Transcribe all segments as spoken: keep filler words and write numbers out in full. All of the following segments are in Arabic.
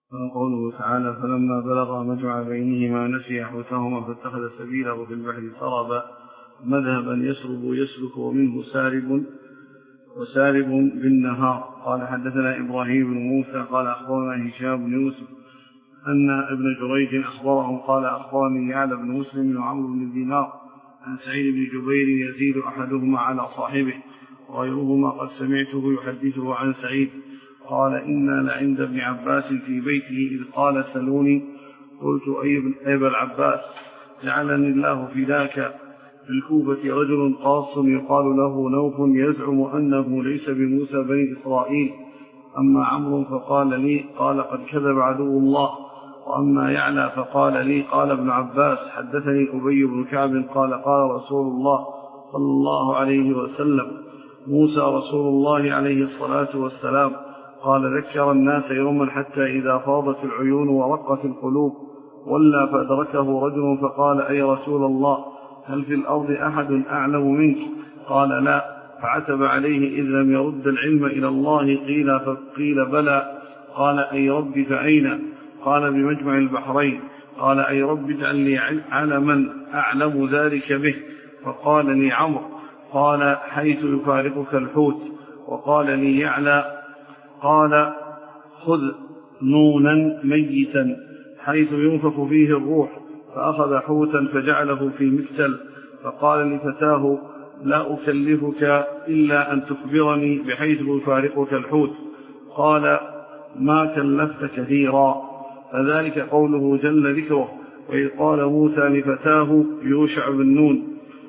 قوله تعالى فلما بلغ مجمع بينهما نسي حوتهما فاتخذ سبيله في البحر سربا مذهبا يسرب يسلك ومنه سارب وسارب بالنهار. قال حدثنا إبراهيم بن موسى قال أخبرنا هشام بن يوسف أن ابن جريج أخبره قال أخبرني يعلى بن مسلم وعمرو بن دينار عن سعيد بن جبير يزيد أحدهما على صاحبه وغيرهما قد سمعته يحدثه عن سعيد قال إنا لعند ابن عباس في بيته إذ قال سلوني قلت أي ابن العباس جعلني الله فداك في الكوفة رجل قاص يقال له نوف يزعم أنه ليس بموسى بني إسرائيل أما عمرو فقال لي قال قد كذب عدو الله وأما يعلى فقال لي قال ابن عباس حدثني أبي بن كعب قال قال رسول الله صلى الله عليه وسلم موسى رسول الله عليه الصلاة والسلام قال ذكر الناس يوما حتى إذا فاضت العيون ورقت القلوب ولا فأدركه رجل فقال أي رسول الله هل في الأرض أحد أعلم منك قال لا فعتب عليه إذ لم يرد العلم إلى الله قيل فقيل بلى قال أي رب فأين قال بمجمع البحرين قال أي رب اجعل لي علما أعلم ذلك به فقال لي عمرو قال حيث يفارقك الحوت وقال لي يعلى قال خذ نونا ميتا حيث ينفخ فيه الروح فأخذ حوتا فجعله في مكتل فقال لفتاه لا أكلفك إلا أن تخبرني بحيث يفارقك الحوت قال ما كلفت كثيرا فذلك قوله جل ذكره وإذ قال موسى لفتاه يوشع بن نون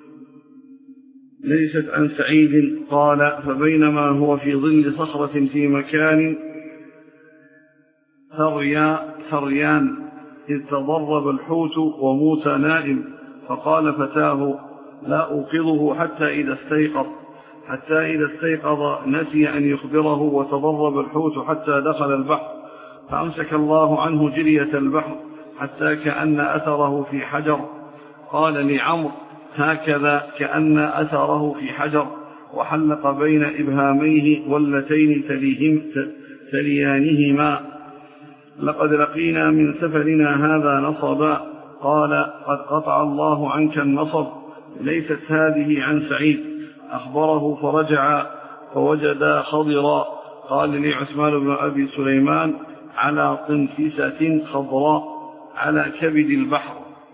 ليست عن سعيد قال فبينما هو في ظل صخرة في مكان ثريان إذ تضرب الحوت وموسى نائم فقال فتاه لا أوقظه حتى إذا استيقظ حتى إذا استيقظ نسي أن يخبره وتضرب الحوت حتى دخل البحر فأمسك الله عنه جرية البحر حتى كأن أثره في حجر قال لي عمرو هكذا كأن أثره في حجر وحلق بين إبهاميه واللتين تليانهما لقد لقينا من سفرنا هذا نصبا قال قد قطع الله عنك النصب ليست هذه عن سعيد أخبره فرجع فوجد خضرا قال لي عثمان بن أبي سليمان على طنفسة خضراء على كبد البحر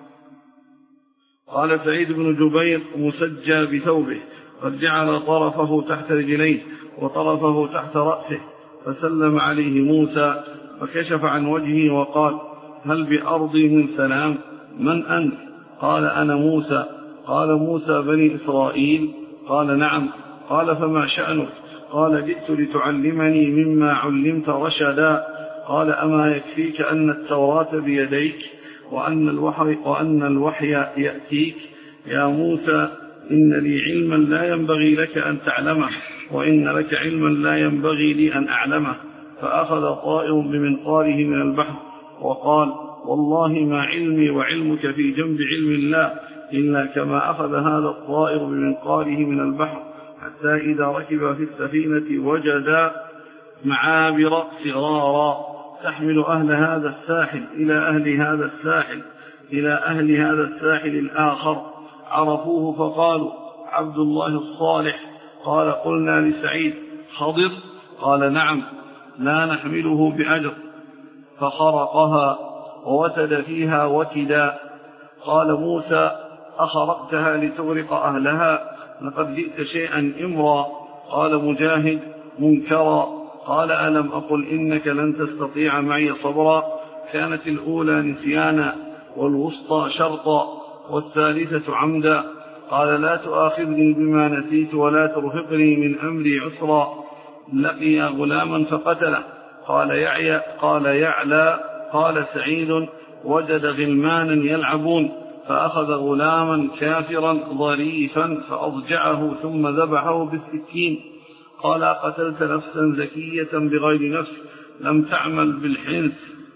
قال سعيد بن جبير مسجى بثوبه قد جعل طرفه تحت رجليه وطرفه تحت رأسه فسلم عليه موسى فكشف عن وجهه وقال هل بأرضي من سلام من أنت قال أنا موسى قال موسى بني إسرائيل قال نعم قال فما شأنك قال جئت لتعلمني مما علمت رشدا قال أما يكفيك أن التوراة بيديك وأن الوحي, وأن الوحي يأتيك يا موسى إن لي علما لا ينبغي لك أن تعلمه وإن لك علما لا ينبغي لي أن أعلمه فأخذ طائر بمنقاره من البحر وقال والله ما علمي وعلمك في جنب علم الله إلا كما أخذ هذا الطائر بمنقاره من البحر حتى إذا ركب في السفينة وجد معابر صغارا تحمل أهل هذا الساحل إلى أهل هذا الساحل إلى أهل هذا الساحل الآخر عرفوه فقالوا عبد الله الصالح قال قلنا لسعيد خضر قال نعم لا نحمله بأجر فخرقها ووتد فيها وتدا قال موسى أخرقتها لتغرق أهلها لقد جئت شيئا إمرا قال مجاهد منكرا قال ألم أقل إنك لن تستطيع معي صبرا كانت الأولى نسيانا والوسطى شرطا والثالثة عمدا قال لا تؤاخذني بما نسيت ولا ترهقني من أمري عسرا لقي غلاما فقتله قال يعلى قال يعلى قال سعيد وجد غلمانا يلعبون فأخذ غلاما كافرا ظريفا فأضجعه ثم ذبحه بالسكين قال قتلت نفسا زكية بغير نفس لم تعمل بالحنس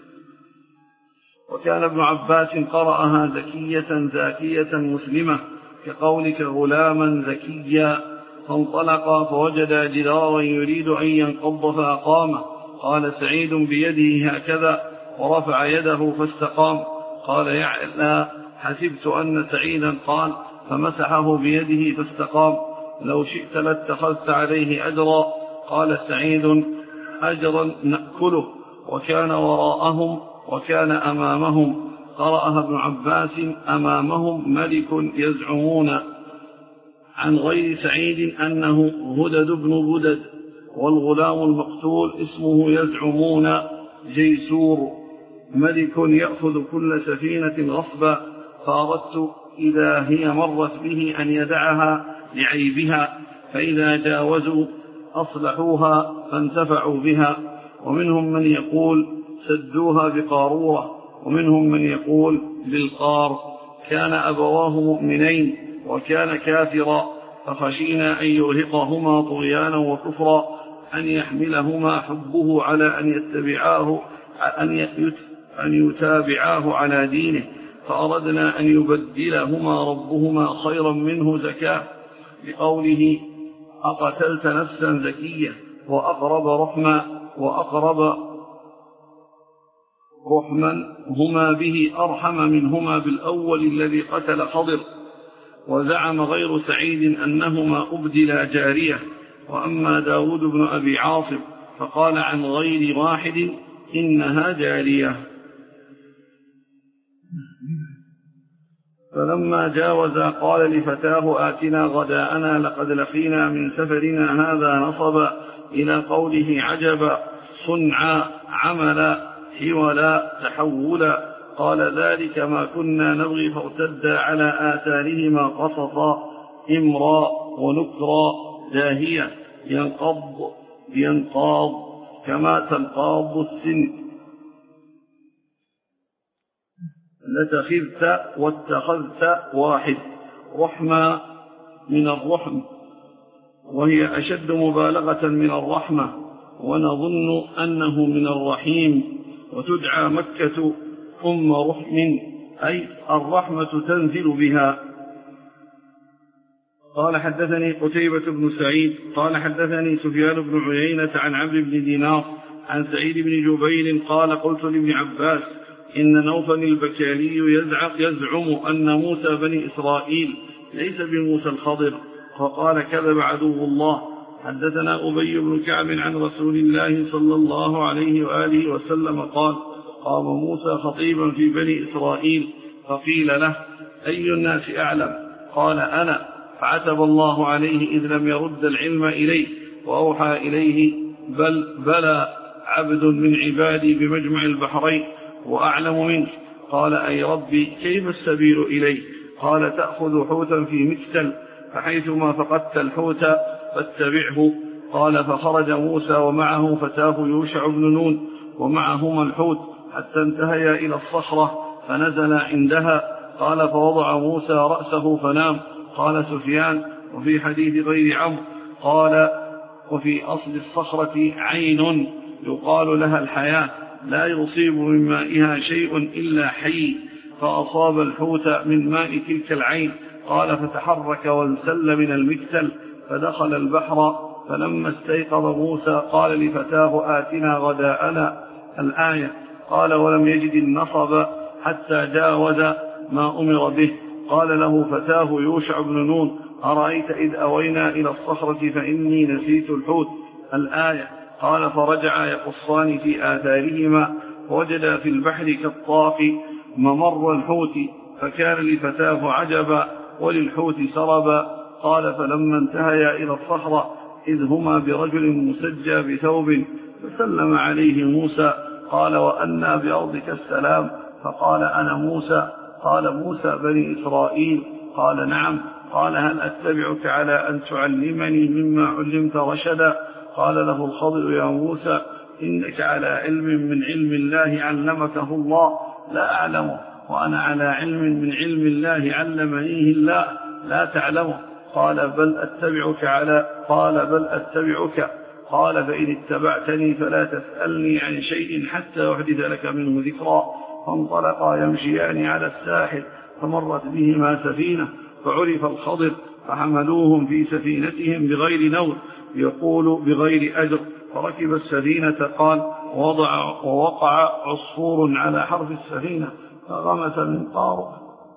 وكان ابن عباس قرأها زكية زاكية مسلمة كقولك غلاما زكيا فانطلقا فوجد جدارا يريد أن ينقض فأقامه قال سعيد بيده هكذا ورفع يده فاستقام. قال يعلى حسبت أن سعيدا قال فمسحه بيده فاستقام. لو شئت لاتخذت عليه أجرا. قال سعيد أجرا نأكله. وكان وراءهم وكان أمامهم. قرأها ابن عباس أمامهم ملك يزعمون. عن غير سعيد أنه هدد بن بدد، والغلام المقتول اسمه يزعمون جيسور. ملك يأخذ كل سفينة غصبا، فأردت إذا هي مرت به أن يدعها لعيبها، فإذا جاوزوا أصلحوها فانتفعوا بها. ومنهم من يقول سدوها بقارورة، ومنهم من يقول بالقار. كان أبواه مؤمنين وكان كافرا، فخشينا أن يرهقهما طغيانا وكفرا، أن يحملهما حبه على أن يتبعاه أن يتابعاه على دينه، فأردنا أن يبدلهما ربهما خيرا منه زكاة، بقوله أقتلت نفسا زكية وأقرب رحما وأقرب رحما هما به أرحم منهما بالأول الذي قتل خضر. وزعم غير سعيد أنهما أبدلا جارية. وأما داود بن أبي عاصم فقال عن غير واحد إنها جارية. فلما جاوز قال لفتاه آتنا غداءنا لقد لقينا من سفرنا هذا نصبا، إلى قوله عجبا صنعا عملا حولا تحولا. قال ذلك ما كنا نبغي فارتدا على آثارهما قصصا إمرا ونكرا داهية ينقض ينقاض كما تنقاض السن. لتخذت واتخذت واحد. رحمة من الرحم، وهي أشد مبالغة من الرحمة، ونظن أنه من الرحيم. وتدعى مكة أم رحم، أي الرحمة تنزل بها. قال حدثني قتيبة بن سعيد قال حدثني سفيان بن عيينة عن عبد بن دينار عن سعيد بن جبير قال قلت لابن عباس إن نوفل البكالي يزعم أن موسى بني إسرائيل ليس بموسى الخضر، فقال كذب عدو الله. حدثنا أبي بن كعب عن رسول الله صلى الله عليه وآله وسلم قال قام موسى خطيبا في بني إسرائيل، فقيل له أي الناس أعلم؟ قال أنا، فعتب الله عليه إذ لم يرد العلم إليه، وأوحى إليه بل بلى عبد من عبادي بمجمع البحرين وأعلم منك. قال أي ربي كيف السبيل إليه؟ قال تأخذ حوتا في مكتل، فحيثما فقدت الحوت فاتبعه. قال فخرج موسى ومعه فتاه يوشع بن نون ومعهما الحوت حتى انتهيا إلى الصخرة فنزل عندها. قال فوضع موسى رأسه فنام. قال سفيان وفي حديث غير عمرو قال وفي أصل الصخرة عين يقال لها الحياة لا يصيب من مائها شيء إلا حي، فأصاب الحوت من ماء تلك العين. قال فتحرك وانسل من المكتل فدخل البحر. فلما استيقظ موسى قال لفتاه آتنا غداءنا الآية. قال ولم يجد النصب حتى جاوز ما أمر به. قال له فتاه يوشع بن نون أرأيت إذ أوينا إلى الصخرة فإني نسيت الحوت الآية. قال فرجع يقصان في آثارهما ووجدا في البحر كالطاق ممر الحوت، فكان لفتاه عجبا وللحوت سربا. قال فلما انتهيا إلى الصخرة إذ هما برجل مسجى بثوب فسلم عليه موسى. قال وأنا بأرضك السلام؟ فقال أنا موسى. قال موسى بني إسرائيل؟ قال نعم. قال هل أتبعك على أن تعلمني مما علمت رشدا؟ قال له الخضر يا موسى إنك على علم من علم الله علمكه الله لا أعلمه، وأنا على علم من علم الله علمنيه الله لا تعلمه. قال بل أتبعك على قال بل أتبعك قال فإن اتبعتني فلا تسألني عن شيء حتى أحدث لك منه ذكرا. فانطلقا يمشيان على الساحل فمرت بهما سفينة فعرف الخضر فحملوهم في سفينتهم بغير نور يقول بغير أجر، فركب السفينة. قال ووضع ووقع عصفور على حرف السفينة فغمس منقاره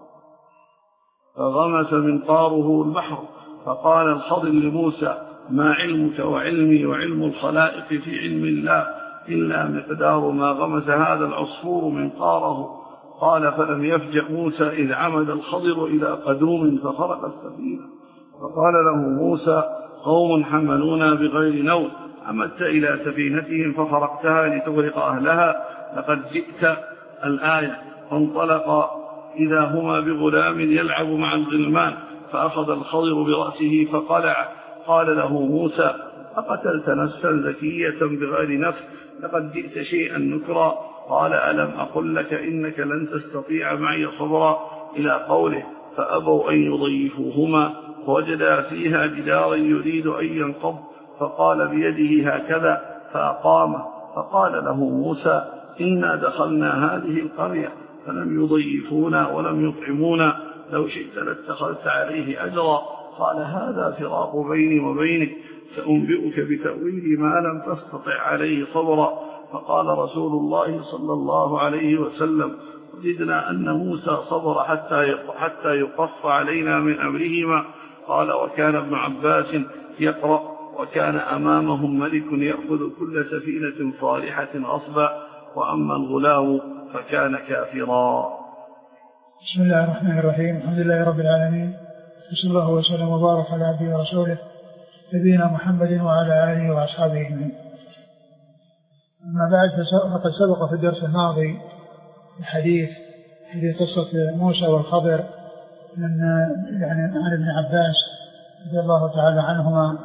فغمس منقاره البحر، فقال الخضر لموسى: ما علمك وعلمي وعلم الخلائق في علم الله إلا مقدار ما غمس هذا العصفور منقاره. قال: فلم يفجأ موسى إذ عمد الخضر إلى قدوم فخرق السفينة، فقال له موسى: قوم حملونا بغير نوم، عمدت إلى سفينتهم فخرقتها لتغرق أهلها، لقد جئت الآية. فانطلق إذا هما بغلام يلعب مع الغلمان، فأخذ الخضر برأسه فقلع. قال له موسى: أقتلت نفسا زكية بغير نفس، لقد جئت شيئا نكرا. قال: ألم أقل لك إنك لن تستطيع معي صبرا، إلى قوله: فأبوا أن يضيفوهما، فوجدا فيها جدارا يريد أن ينقض، فقال بيده هكذا فأقامه. فقال له موسى: إنا دخلنا هذه القرية فلم يضيفونا ولم يطعمونا، لو شئت لاتخذت عليه أجرا. قال: هذا فراق بيني وبينك، سأنبئك بتأويل ما لم تستطع عليه صبرا. فقال رسول الله صلى الله عليه وسلم: وجدنا أن موسى صبر حتى حتى يقص علينا من أمرهما. قال: وكان ابن عباس يقرأ: وكان أمامهم ملك يأخذ كل سفينة صالحة أصبا، وأما الغلام فكان كافرا. بسم الله الرحمن الرحيم. الحمد لله رب العالمين، وصلى الله وسلم وبارك على عبده ورسوله نبينا محمد وعلى آله وأصحابه أجمعين. أما بعد، فقد سبق في الدرس الماضي الحديث في قصة موسى والخضر من يعني عن ابن عباس رضي الله تعالى عنهما،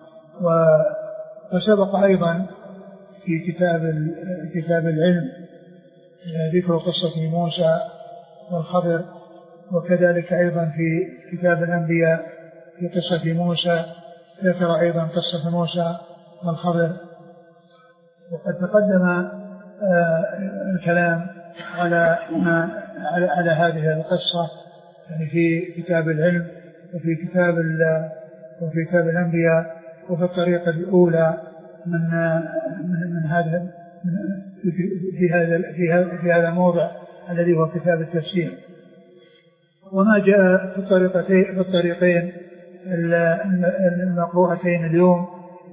وسبق أيضا في كتاب كتاب العلم ذكر قصة موسى والخضر، وكذلك أيضا في كتاب الأنبياء في قصة موسى ذكر أيضا قصة موسى والخضر. وقد تقدم الكلام على ما على, على هذه القصة يعني في كتاب العلم وفي كتاب وفي كتاب الأنبياء، وفي الطريقة الأولى من من, من هذا في هذا في هذا في هذا الموضع الذي هو كتاب التفسير. وما جاء في الطريقتين في الطريقين المقروءتين اليوم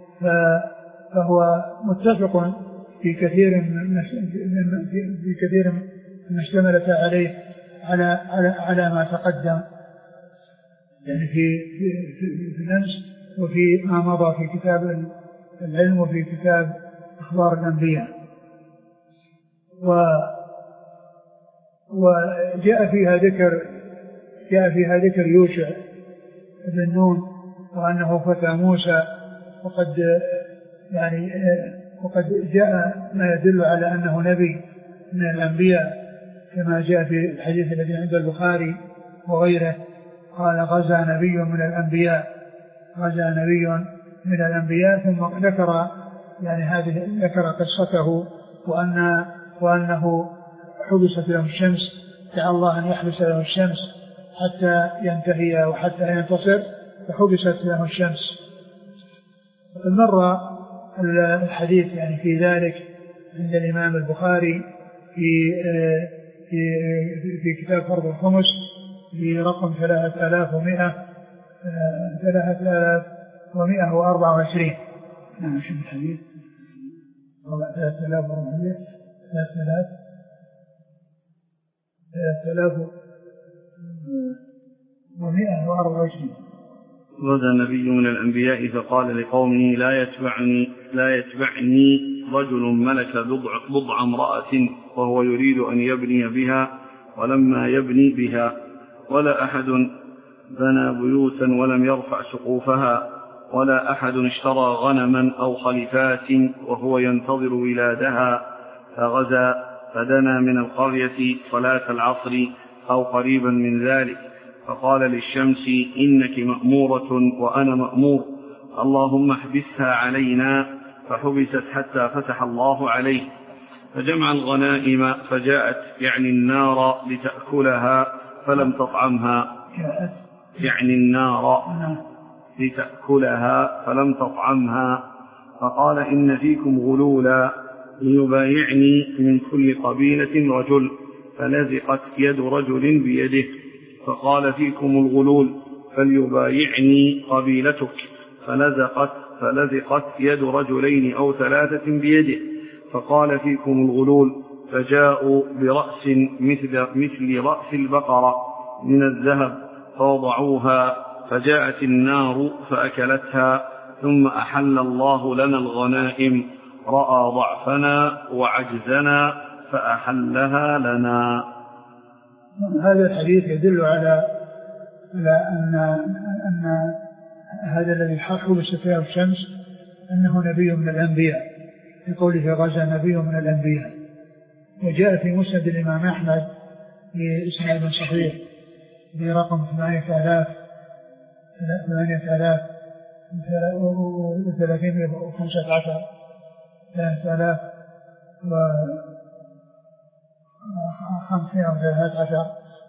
فهو متفق في كثير من في كثير من اشتملت عليه على على على ما تقدم يعني في في في الأمس وفي ما مضى في كتاب العلم وفي كتاب أخبار الأنبياء. و وجاء فيها ذكر جاء فيها ذكر يوشع بن نون وأنه فتى موسى، وقد يعني وقد جاء ما يدل على أنه نبي من الأنبياء كما جاء في الحديث الذي عند البخاري وغيره، قال: غزا نبي من الأنبياء غزا نبي من الأنبياء ثم ذكر يعني هذه ذكر قصته وأن وأنه حبست له الشمس، دعا الله أن يحبس له الشمس حتى ينتهي وحتى ينتصر، فحبست له الشمس. وقد مر الحديث يعني في ذلك عند الإمام البخاري في في في كتاب فرض الخمس برقم ثلاثة آلاف ومئة ثلاثة آلاف ومئة وأربعة وعشرين. نعم، شو الحديث؟ ثلاثة آلاف وأربعمائة ثلاثة آلاف ثلاثة آلاف ومئة وأربعة وعشرين. غزا نبي من الأنبياء فقال لقومه: لا يتبعني لا يتبعني رجل ملك بضع, بضع امرأة وهو يريد أن يبني بها، ولما يبني بها ولا أحد بنى بيوتا ولم يرفع سقوفها، ولا أحد اشترى غنما أو خلفات وهو ينتظر ولادها، فغزا فدنا من القرية صلاة العصر أو قريبا من ذلك، فقال للشمس: إنك مأمورة وأنا مأمور، اللهم احبسها علينا، فحبست حتى فتح الله عليه. فجمع الغنائم فجاءت يعني النار لتأكلها فلم تطعمها يعني النار لتأكلها فلم تطعمها، فقال: إن فيكم غلولا ليبايعني من كل قبيلة رجل، فلزقت يد رجل بيده، فقال فيكم الغلول فليبايعني قبيلتك، فلزقت, فلزقت يد رجلين أو ثلاثة بيده، فقال فيكم الغلول، فجاءوا برأس مثل, مثل رأس البقرة من الذهب فوضعوها، فجاءت النار فأكلتها، ثم أحل الله لنا الغنائم، رأى ضعفنا وعجزنا فأحلها لنا. هذا الحديث يدل على على أن, أن هذا الذي حبس فيه الشمس أنه نبي من الأنبياء، بقوله غزا نبي من الأنبياء. وجاء في مسند الإمام أحمد بإسناد صحيح برقم ثمانية آلاف وثلاثين وخمسة عشر ثلاثة آلاف وخمسمائة وثلاثة عشر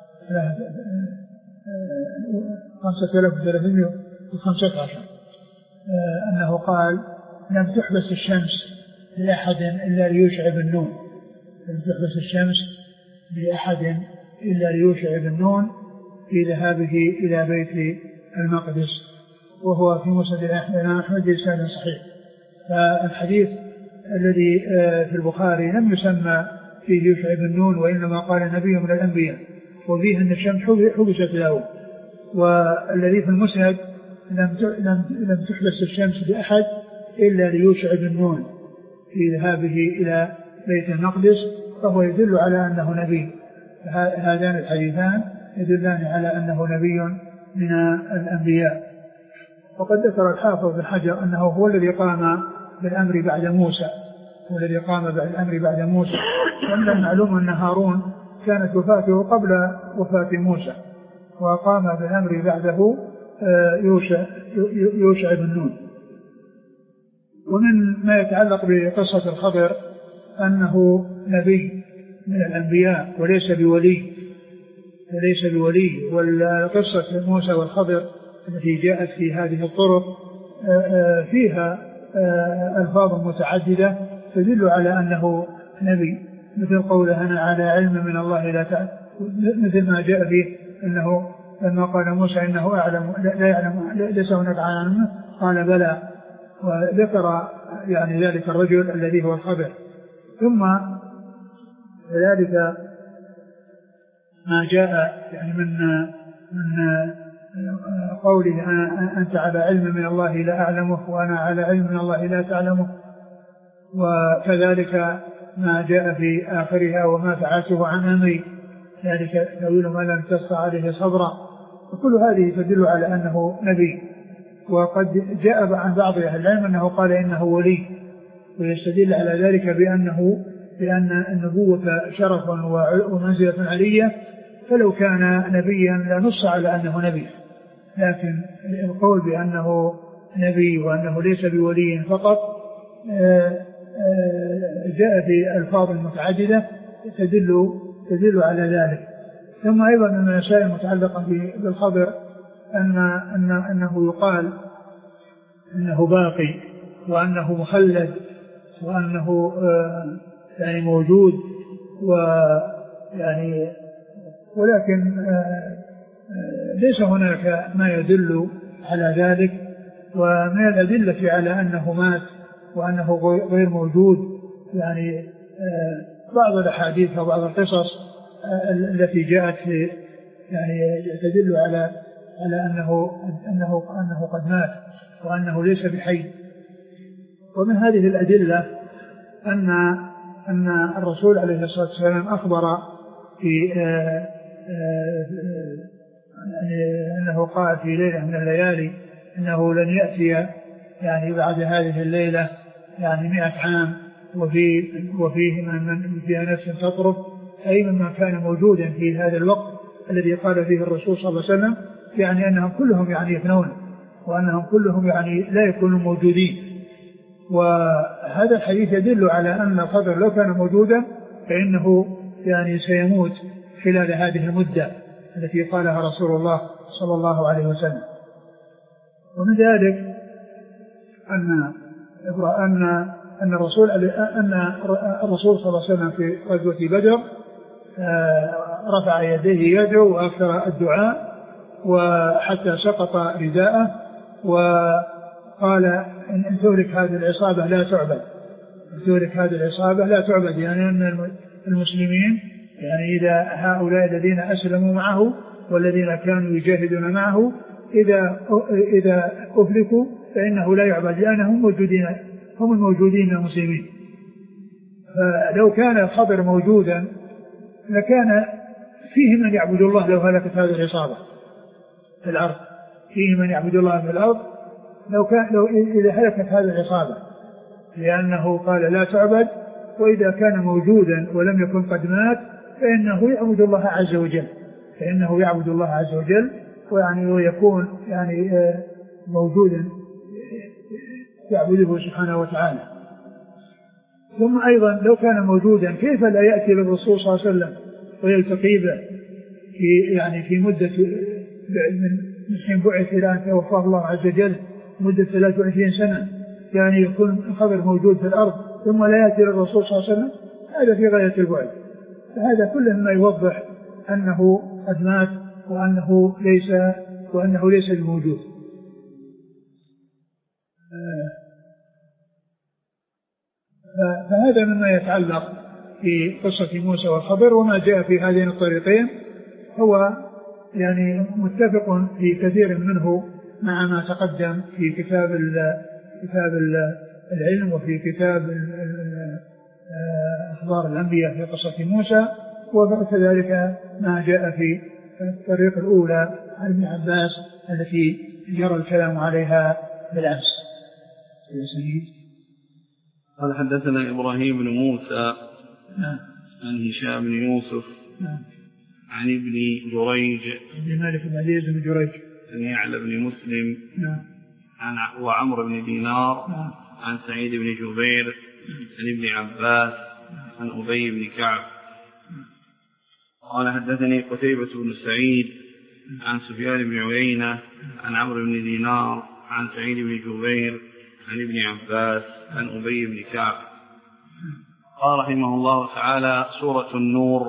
خمسة آلاف وثلاثين وخمسة عشر أنه قال: لم تحبس الشمس لأحد إلا ليوشع بن نون، لم تحبس الشمس لأحد إلا ليوشع بن نون في ذهابه إلى بيت المقدس، وهو في مسند الإمام أحمد بإسناد صحيح. فالحديث الذي في البخاري لم يسمى فيه يوشع بن نون، وإنما قال نبي من الأنبياء، وفيه أن الشمس حبست له. والذي في المسند لم لم تحبس الشمس لأحد إلا ليوشع بن نون في ذهابه إلى بيت المقدس، فهو يدل على أنه نبي. هذان الحديثان يدلان على أنه نبي من الأنبياء. وقد ذكر الحافظ بن حجر أنه هو الذي قام بالأمر بعد موسى، هو الذي قام بالأمر بعد موسى، وأن المعلوم أن هارون كانت وفاته قبل وفاة موسى، وقام بالأمر بعده يوشع, يوشع بن نون. ومن ما يتعلق بقصة الخضر أنه نبي من الأنبياء وليس بولي وليس بولي والقصة موسى والخضر التي جاءت في هذه الطرق فيها ألفاظ متعددة تدل على أنه نبي، مثل قوله: أنا على علم من الله لا تعلم، مثل ما جاء فيه أنه لما قال موسى إنه أعلم لا يعلم ليس هناك عالم، قال بلى، وذكر يعني ذلك الرجل الذي هو الخضر. ثم ذلك ما جاء يعني من من قوله: أنت على علم من الله لا أعلمه وأنا على علم من الله لا تعلمه، وكذلك ما جاء في آخرها: وما فعلته عن أمري ذلك تأويل ما لم تستطع عليه صبرا. وكل هذه تدل على أنه نبي. وقد جاء عن بعض أهل العلم أنه قال إنه ولي، ويستدل على ذلك بأنه بأن النبوة شرف ومنزلة علية، فلو كان نبيا لنص على أنه نبي، لكن القول بأنه نبي وأنه ليس بولي فقط جاء في ألفاظ متعددة تدل تدل على ذلك. ثم أيضا من المسائل المتعلقة بالخبر أن أن أنه يقال أنه باقي وأنه مخلد وأنه يعني موجود، ويعني ولكن ليس هناك ما يدل على ذلك. ومن الأدلة على أنه مات وأنه غير موجود يعني بعض الأحاديث وبعض القصص التي جاءت في يعني تدل على على أنه أنه أنه قد مات وأنه ليس بحي. ومن هذه الأدلة أن أن الرسول عليه الصلاة والسلام أخبر في أنه قال في ليلة من الليالي أنه لن يأتي يعني بعد هذه الليلة يعني مئة عام وفي وفيه من فيها نفس تطرف، أي ممن كان موجودا في هذا الوقت الذي قال فيه الرسول صلى الله عليه وسلم، يعني أنهم كلهم يعني يفنون وأنهم كلهم يعني لا يكونوا موجودين. وهذا الحديث يدل على أن الخضر لو كان موجودا فإنه يعني سيموت خلال هذه المدة التي قالها رسول الله صلى الله عليه وسلم. ومن ذلك أن أن أن الرسول أن الرسول صلى الله عليه وسلم في غزوة بدر رفع يديه يدعو وأكثر الدعاء وحتى سقط رداءه وقال إن تهلك هذه العصابة لا تعبد، إن تهلك هذه العصابة لا تعبد، يعني أن المسلمين يعني إذا هؤلاء الذين أسلموا معه والذين كانوا يجاهدون معه إذا إذا أهلكوا فإنه لا يعبد لأنهم موجودين، هم الموجودين المسلمين. فلو كان الخضر موجودا لكان فيه من يعبد الله لو هلكت هذه العصابة في الأرض، فيه من يعبد الله في الأرض لو كان لو إذا هلكت هذه العصابة، لأنه قال لا تعبد، وإذا كان موجودا ولم يكن قد مات فإنه يعبد الله عز وجل، فإنه يعبد الله عز وجل ويعني ويكون يعني موجودا يعبده سبحانه وتعالى. ثم أيضا لو كان موجودا كيف لا يأتي للرسول صلى الله عليه وسلم ويلتقي به في يعني في مدة من حين بعث إلى أن توفاه الله عز وجل مدة ثلاث وعشرين سنة، يعني يكون الخبر موجود في الأرض ثم لا يأتي للرسول صلى الله عليه وسلم، هذا في غاية البعد. فهذا كله ما يوضح أنه قد مات وأنه ليس وأنه ليس الموجود. فهذا مما يتعلق في قصة موسى والخضر، وما جاء في هذين الطريقين هو يعني متفق في كثير منه مع ما تقدم في كتاب كتاب العلم وفي كتاب أخبار الأنبياء في قصة موسى، وكذلك ما جاء في الطريق الأولى عن ابن عباس التي جرى الكلام عليها بالأمس. قال حدثنا إبراهيم بن موسى نعم. عن هشام بن يوسف نعم. عن ابن جريج بن مالك بن عزيز بن جريج عن يعلى بن مسلم نعم. عن وعمر بن دينار نعم. عن سعيد بن جبير عن ابن عباس عن أبي بن كعب قال حدثني قتيبة بن سعيد عن سفيان بن عيينة عن عمرو بن دينار عن سعيد بن جبير عن ابن عباس عن أبي بن كعب قال رحمه الله تعالى: سورة النور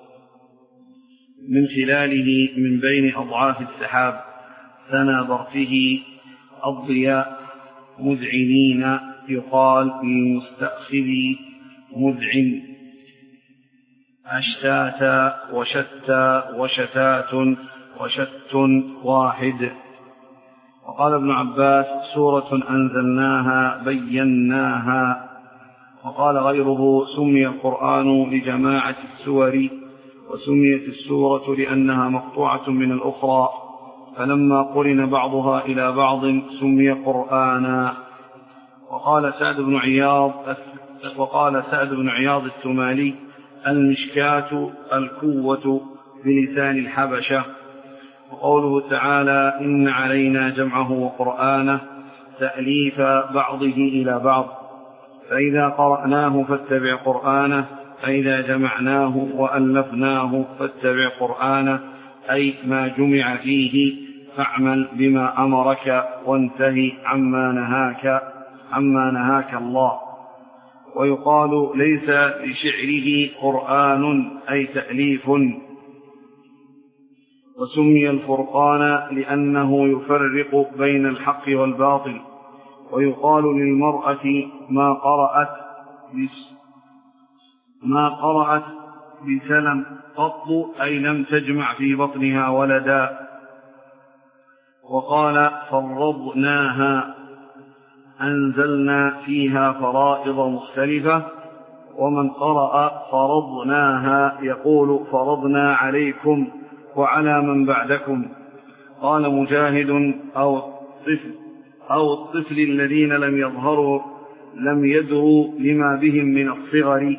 من خلاله من بين أضعاف السحاب ثنى ضرفه الضياء مذعنين يقال للمستأخذ مذعن أشتاتا وشتى وشتات وشت واحد. وقال ابن عباس: سورة أنزلناها بيناها. وقال غيره: سمي القرآن لجماعة السور، وسميت السورة لأنها مقطوعة من الأخرى، فلما قرن بعضها إلى بعض سمي قرآنا. وقال سعد بن عياض وقال سعد بن عياض الثمالي: المشكاة الكوة بلسان الحبشة. وقوله تعالى: إن علينا جمعه وقرآنه تأليف بعضه إلى بعض، فإذا قرأناه فاتبع قرآنه، فإذا جمعناه وألفناه فاتبع قرآنه، أي ما جمع فيه فاعمل بما أمرك وانتهي عما نهاك عما نهاك الله. ويقال ليس لشعره قرآن أي تأليف. وسمي الفرقان لأنه يفرق بين الحق والباطل. ويقال للمرأة ما قرأت ما قرأت بسلم قط أي لم تجمع في بطنها ولدا. وقال فرضناها أنزلنا فيها فرائض مختلفة. ومن قرأ فرضناها يقول فرضنا عليكم وعلى من بعدكم. قال مجاهد: أو الطفل أو الطفل الذين لم يظهروا لم يدروا لما بهم من الصغر.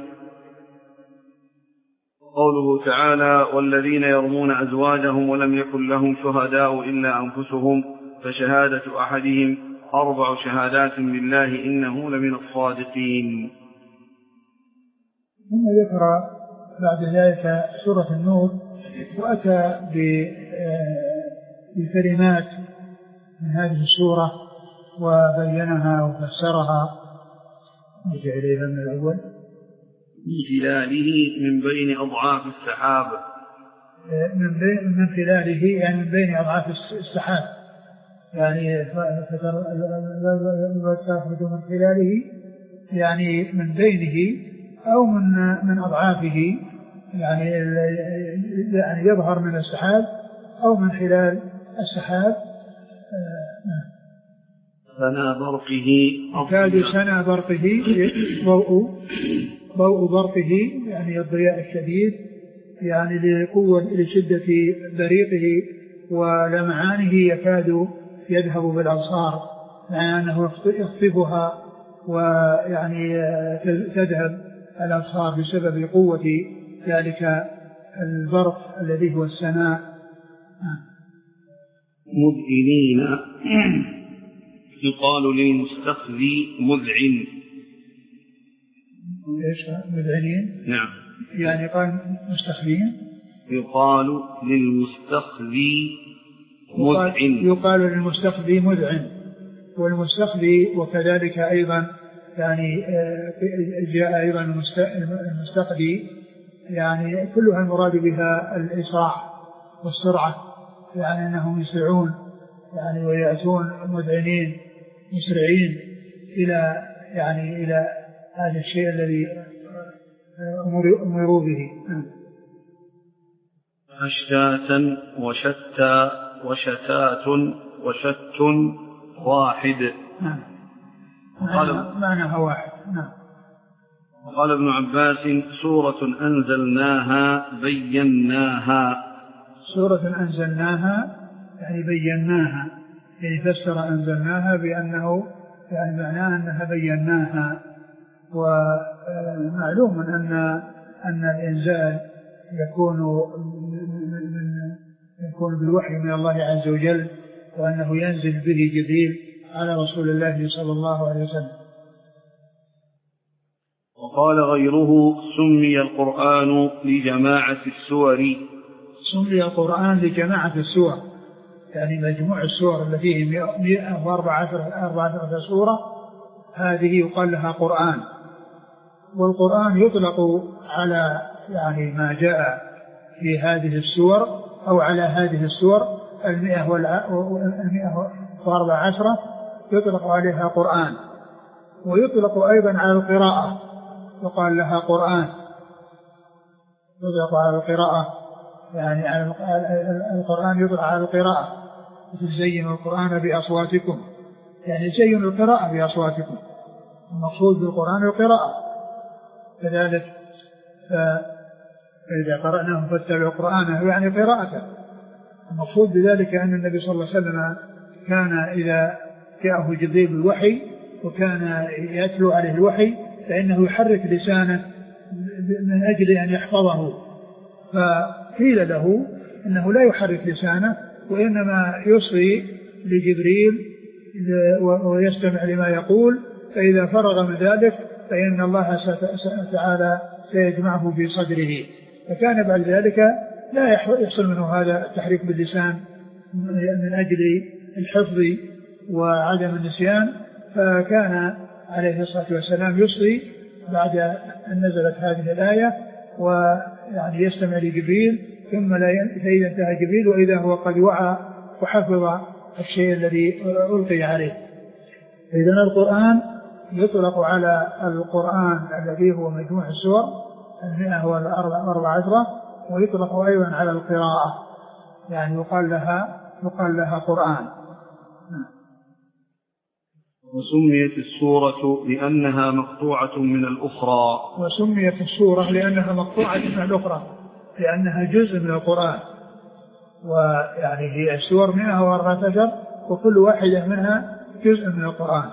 قوله تعالى: والذين يرمون أزواجهم ولم يكن لهم شهداء إلا أنفسهم فشهادة أحدهم أربع شهادات بالله إنه لمن الصادقين. ثم ذكر بعد ذلك سورة النور، وأتى بكلمات من هذه السورة وبينها وفسرها. نرجع إليها من الأول. من خلاله من بين أضعاف السحاب. من بين من خلاله يعني من بين أضعاف السحاب، يعني فتخرج من خلاله يعني من بينه أو من من أضعافه، يعني يعني يظهر من السحاب أو من خلال السحاب. سنا برقه يكاد سنا برقه ضوء ضوء برقه يعني الضياء الشديد، يعني لقوة لشدة بريقه ولمعانه يكاد يذهب بالأبصار، يعني أنه يخطفها ويعني تذهب الأبصار بسبب قوة ذلك البرق الذي هو السناء. مذعنين يقال للمستخذي مذعن. ايش مذعنين؟ نعم، يعني قال مستخذين. يقال للمستخذي مذعن. يقال للمستخذي مذعن، والمستخذي وكذلك أيضا يعني جاء أيضا المستخذي، يعني كلها المراد بها الإسراع والسرعة، يعني أنهم يسرعون يعني ويأتون مذعنين مسرعين إلى يعني إلى هذا الشيء الذي أمروا به. أشتاتا وشتى وشتات وشت واحد. نعم. قال معناها واحد. نعم. قال ابن عباس سورة أنزلناها بيناها. سورة أنزلناها يعني بيناها، يعني فسر أنزلناها بأنه يعني معناه أنها بيناها. ومعلوم أن أن الإنزال يكون من يكون بالوحي من الله عز وجل، وأنه ينزل به جبريل على رسول الله صلى الله عليه وسلم. وقال غيره سمي القرآن لجماعة السور. سمي القرآن لجماعة السور، يعني مجموع السور التي هي مئة وأربعة عشر سورة، هذه يقال لها قرآن. والقرآن يطلق على يعني ما جاء في هذه السور أو على هذه السور المئة والمئة وأربع عشرة يطلق عليها قرآن. ويطلق أيضا على القراءة يقال لها قرآن، يطلق على القراءة، يعني على القرآن يطلق على القراءة، تزينوا القرآن بأصواتكم، يعني زينوا القراءة بأصواتكم، المقصود بالقرآن القراءة. كذلك فإذا قرأناه فاتبعوا قرآنه يعني قراءته. المقصود بذلك أن النبي صلى الله عليه وسلم كان إذا جاءه جبريل بالوحي وكان يتلو عليه الوحي فإنه يحرك لسانه من أجل أن يحفظه، فقيل له إنه لا يحرك لسانه وإنما يصغي لجبريل ويستمع لما يقول، فإذا فرغ من ذلك فإن الله تعالى سيجمعه في صدره. فكان بعد ذلك لا يحصل منه هذا التحريك باللسان من أجل الحفظ وعدم النسيان، فكان عليه الصلاة والسلام يصغي بعد أن نزلت هذه الآية ويعني يستمع لجبريل، ثم فإذا انتهى جبريل وإذا هو قد وعى وحفظ الشيء الذي ألقي عليه. إذن القرآن يطلق على القرآن الذي هو مجموع السور المئة وأربع عشرة، ويطلق أيضا على القراءة، يعني يقال لها يقال لها قرآن. وسميت السورة لأنها مقطوعة من الأخرى. وسميت السورة لأنها مقطوعة من الأخرى، لأنها جزء من القرآن، ويعني هي السور مئة وأربعة عشر وكل واحدة منها جزء من القرآن.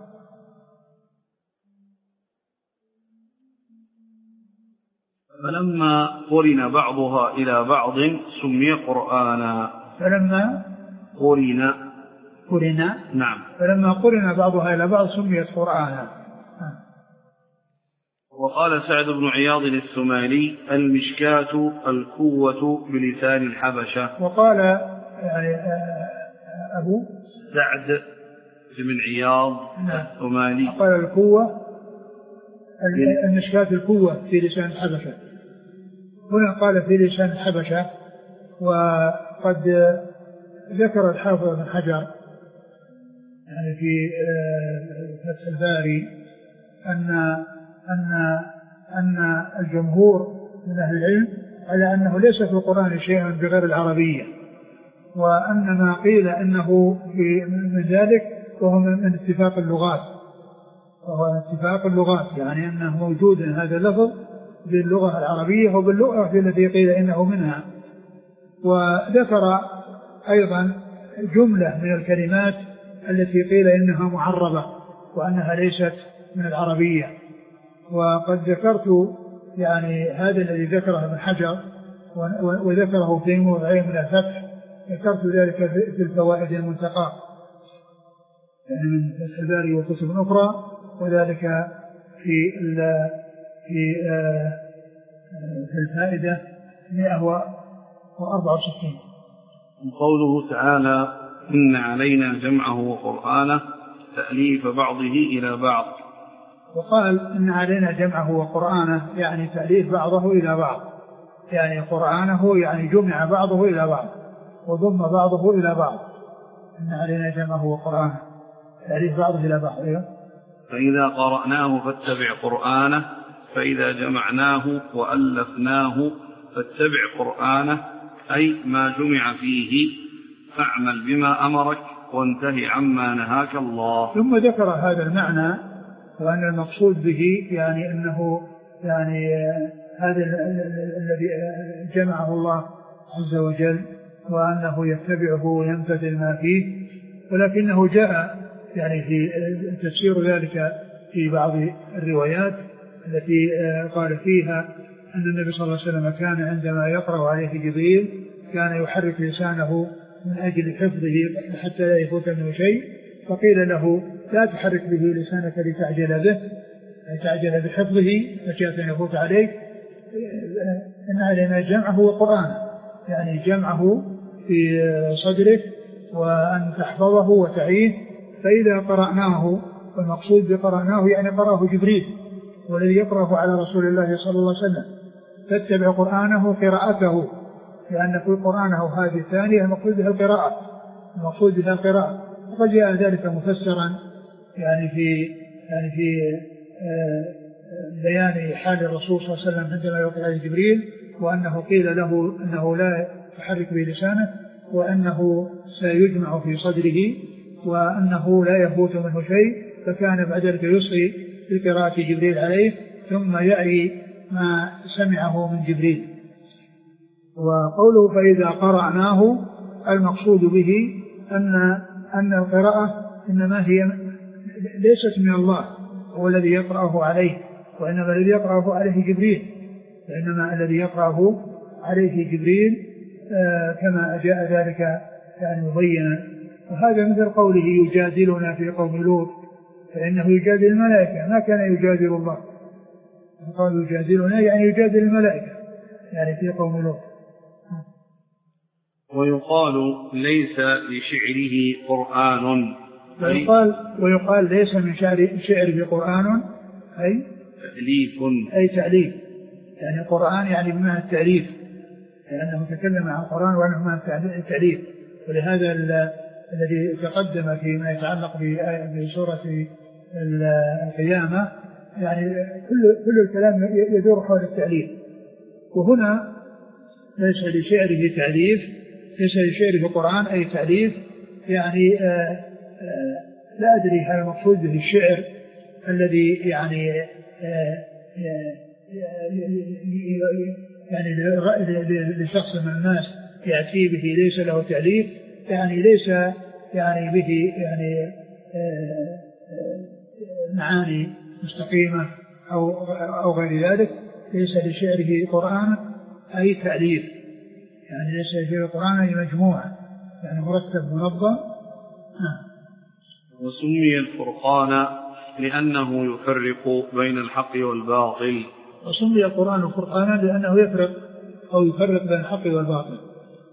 فلما قرن بعضها إلى بعض سمي قرآنا. فلما قرن قرن نعم فلما قرن بعضها إلى بعض سميت قرآنا. وقال سعد بن عياض الثمالي المشكاة الكوة بلسان الحبشة. وقال يعني أبو سعد بن عياض الثمالي قال الكوة المشكاة القوة في لسان الحبشة. هنا قال في لسان الحبشة. وقد ذكر الحافظ بن حجر يعني في فتح الباري أن أن أن الجمهور من أهل العلم على أنه ليس في القرآن شيء بغير العربية، وأن ما قيل أنه من ذلك وهو من اتفاق اللغات، وهو اتفاق اللغات يعني أنه موجود هذا اللفظ باللغة العربية وباللغة التي قيل إنه منها. وذكر أيضا جملة من الكلمات التي قيل إنها معربة وأنها ليست من العربية. وقد ذكرت يعني هذا الذي ذكره ابن حجر وذكره في موضعين من الفتح، ذكرت ذلك في الفوائد المنتقى يعني من فتح الباري وكتب أخرى، وذلك في في في الفائدة مئة وأربعة وستين. قوله تعالى إن علينا جمعه وقرآنه تأليف بعضه إلى بعض. وقال إن علينا جمعه وقرآنه يعني تأليف بعضه إلى بعض، يعني قرآنه يعني جمع بعضه إلى بعض وضم بعضه إلى بعض. إن علينا جمعه وقرآنه تأليف بعضه إلى بعض. فإذا قرأناه فاتبع قرآنه، فإذا جمعناه وألفناه فاتبع قرآنه، أي ما جمع فيه فاعمل بما أمرك وانتهي عما نهاك الله. ثم ذكر هذا المعنى وأن المقصود به يعني أنه يعني هذا الذي جمعه الله عز وجل وأنه يتبعه ويمتثل ما فيه، ولكنه جاء يعني في تفسير ذلك في بعض الروايات التي قال فيها أن النبي صلى الله عليه وسلم كان عندما يقرأ عليه جبريل كان يحرك لسانه من أجل حفظه حتى لا يفوت منه شيء، فقيل له لا تحرك به لسانك لتعجل به، لتعجل بحفظه خشية أن يفوت عليك. إن علينا جمعه وقرآنه يعني جمعه في صدرك وأن تحفظه وتعيه. فإذا قرأناه، والمقصود بقرأناه يعني قرأه جبريل والذي يقرأه على رسول الله صلى الله عليه وسلم، فاتبع قرآنه قراءته، لأن في قرآنه هذه الثانية المقصود بها القراءة، المقصود بها القراءة. وقد جاء ذلك مفسرا يعني في يعني في بيان حال الرسول صلى الله عليه وسلم عندما يقرأ عليه جبريل، وأنه قيل له أنه لا يحرك به لسانه وأنه سيجمع في صدره وأنه لا يفوت منه شيء، فكان بعد ذلك يصغي بقراءة جبريل عليه ثم يعي ما سمعه من جبريل. وقوله فإذا قرأناه المقصود به أن أن القراءة إنما هي ليست من الله هو الذي يقرأه عليه، وإنما الذي يقرأه عليه جبريل، وإنما الذي يقرأه عليه جبريل آه كما جاء ذلك يعني مبينا. وهذا مثل قوله يجادلنا في قوم لوط، فإنه يجادل الملائكة ما كان يجادل الله. قال يجادلنا يعني يجادل الملائكة يعني في قوم لوط. ويقال ليس لشعره قرآن، ويقال, ويقال ليس من شعر شعره قرآن أي تأليف، أي تأليف يعني قرآن يعني بمعنى التأليف، لأنه تكلم عن القرآن وأنه بمعنى التأليف. ولهذا الذي تقدم فيما يتعلق بسورة القيامة يعني كل كل الكلام يدور حول التأليف. وهنا ليس لشعره تأليف، ليس لشعره قرآن أي تأليف يعني آآ آآ لا أدري هل المقصود به الشعر الذي يعني يعني لشخص من الناس يأتي به ليس له تأليف، يعني ليس يعني به يعني معاني مستقيمة أو أو غير ذلك. ليس لشعره قرآن أي تأليف، يعني ليس لشعره قرآن أي مجموعة يعني مرتب منظم. وسمي الفرقان لأنه يفرق بين الحق والباطل. وسمي القرآن فرقانا لأنه يفرق أو يفرق بين الحق والباطل.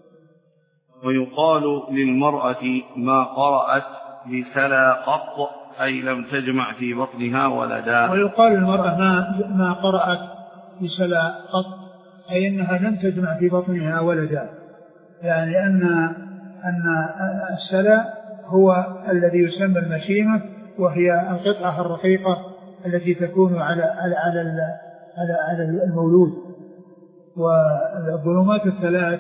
ويقال للمرأة ما قرأت بسلا قط أي لم تجمع في بطنها ولدا. ويقال المرأة ما, ما قرأت بسلا قط، أي أنها لم تجمع في بطنها ولدا، يعني أن أن السلا هو الذي يسمى المشيمة، وهي القطعة الرقيقة التي تكون على على على على, على المولود. والظلمات الثلاث،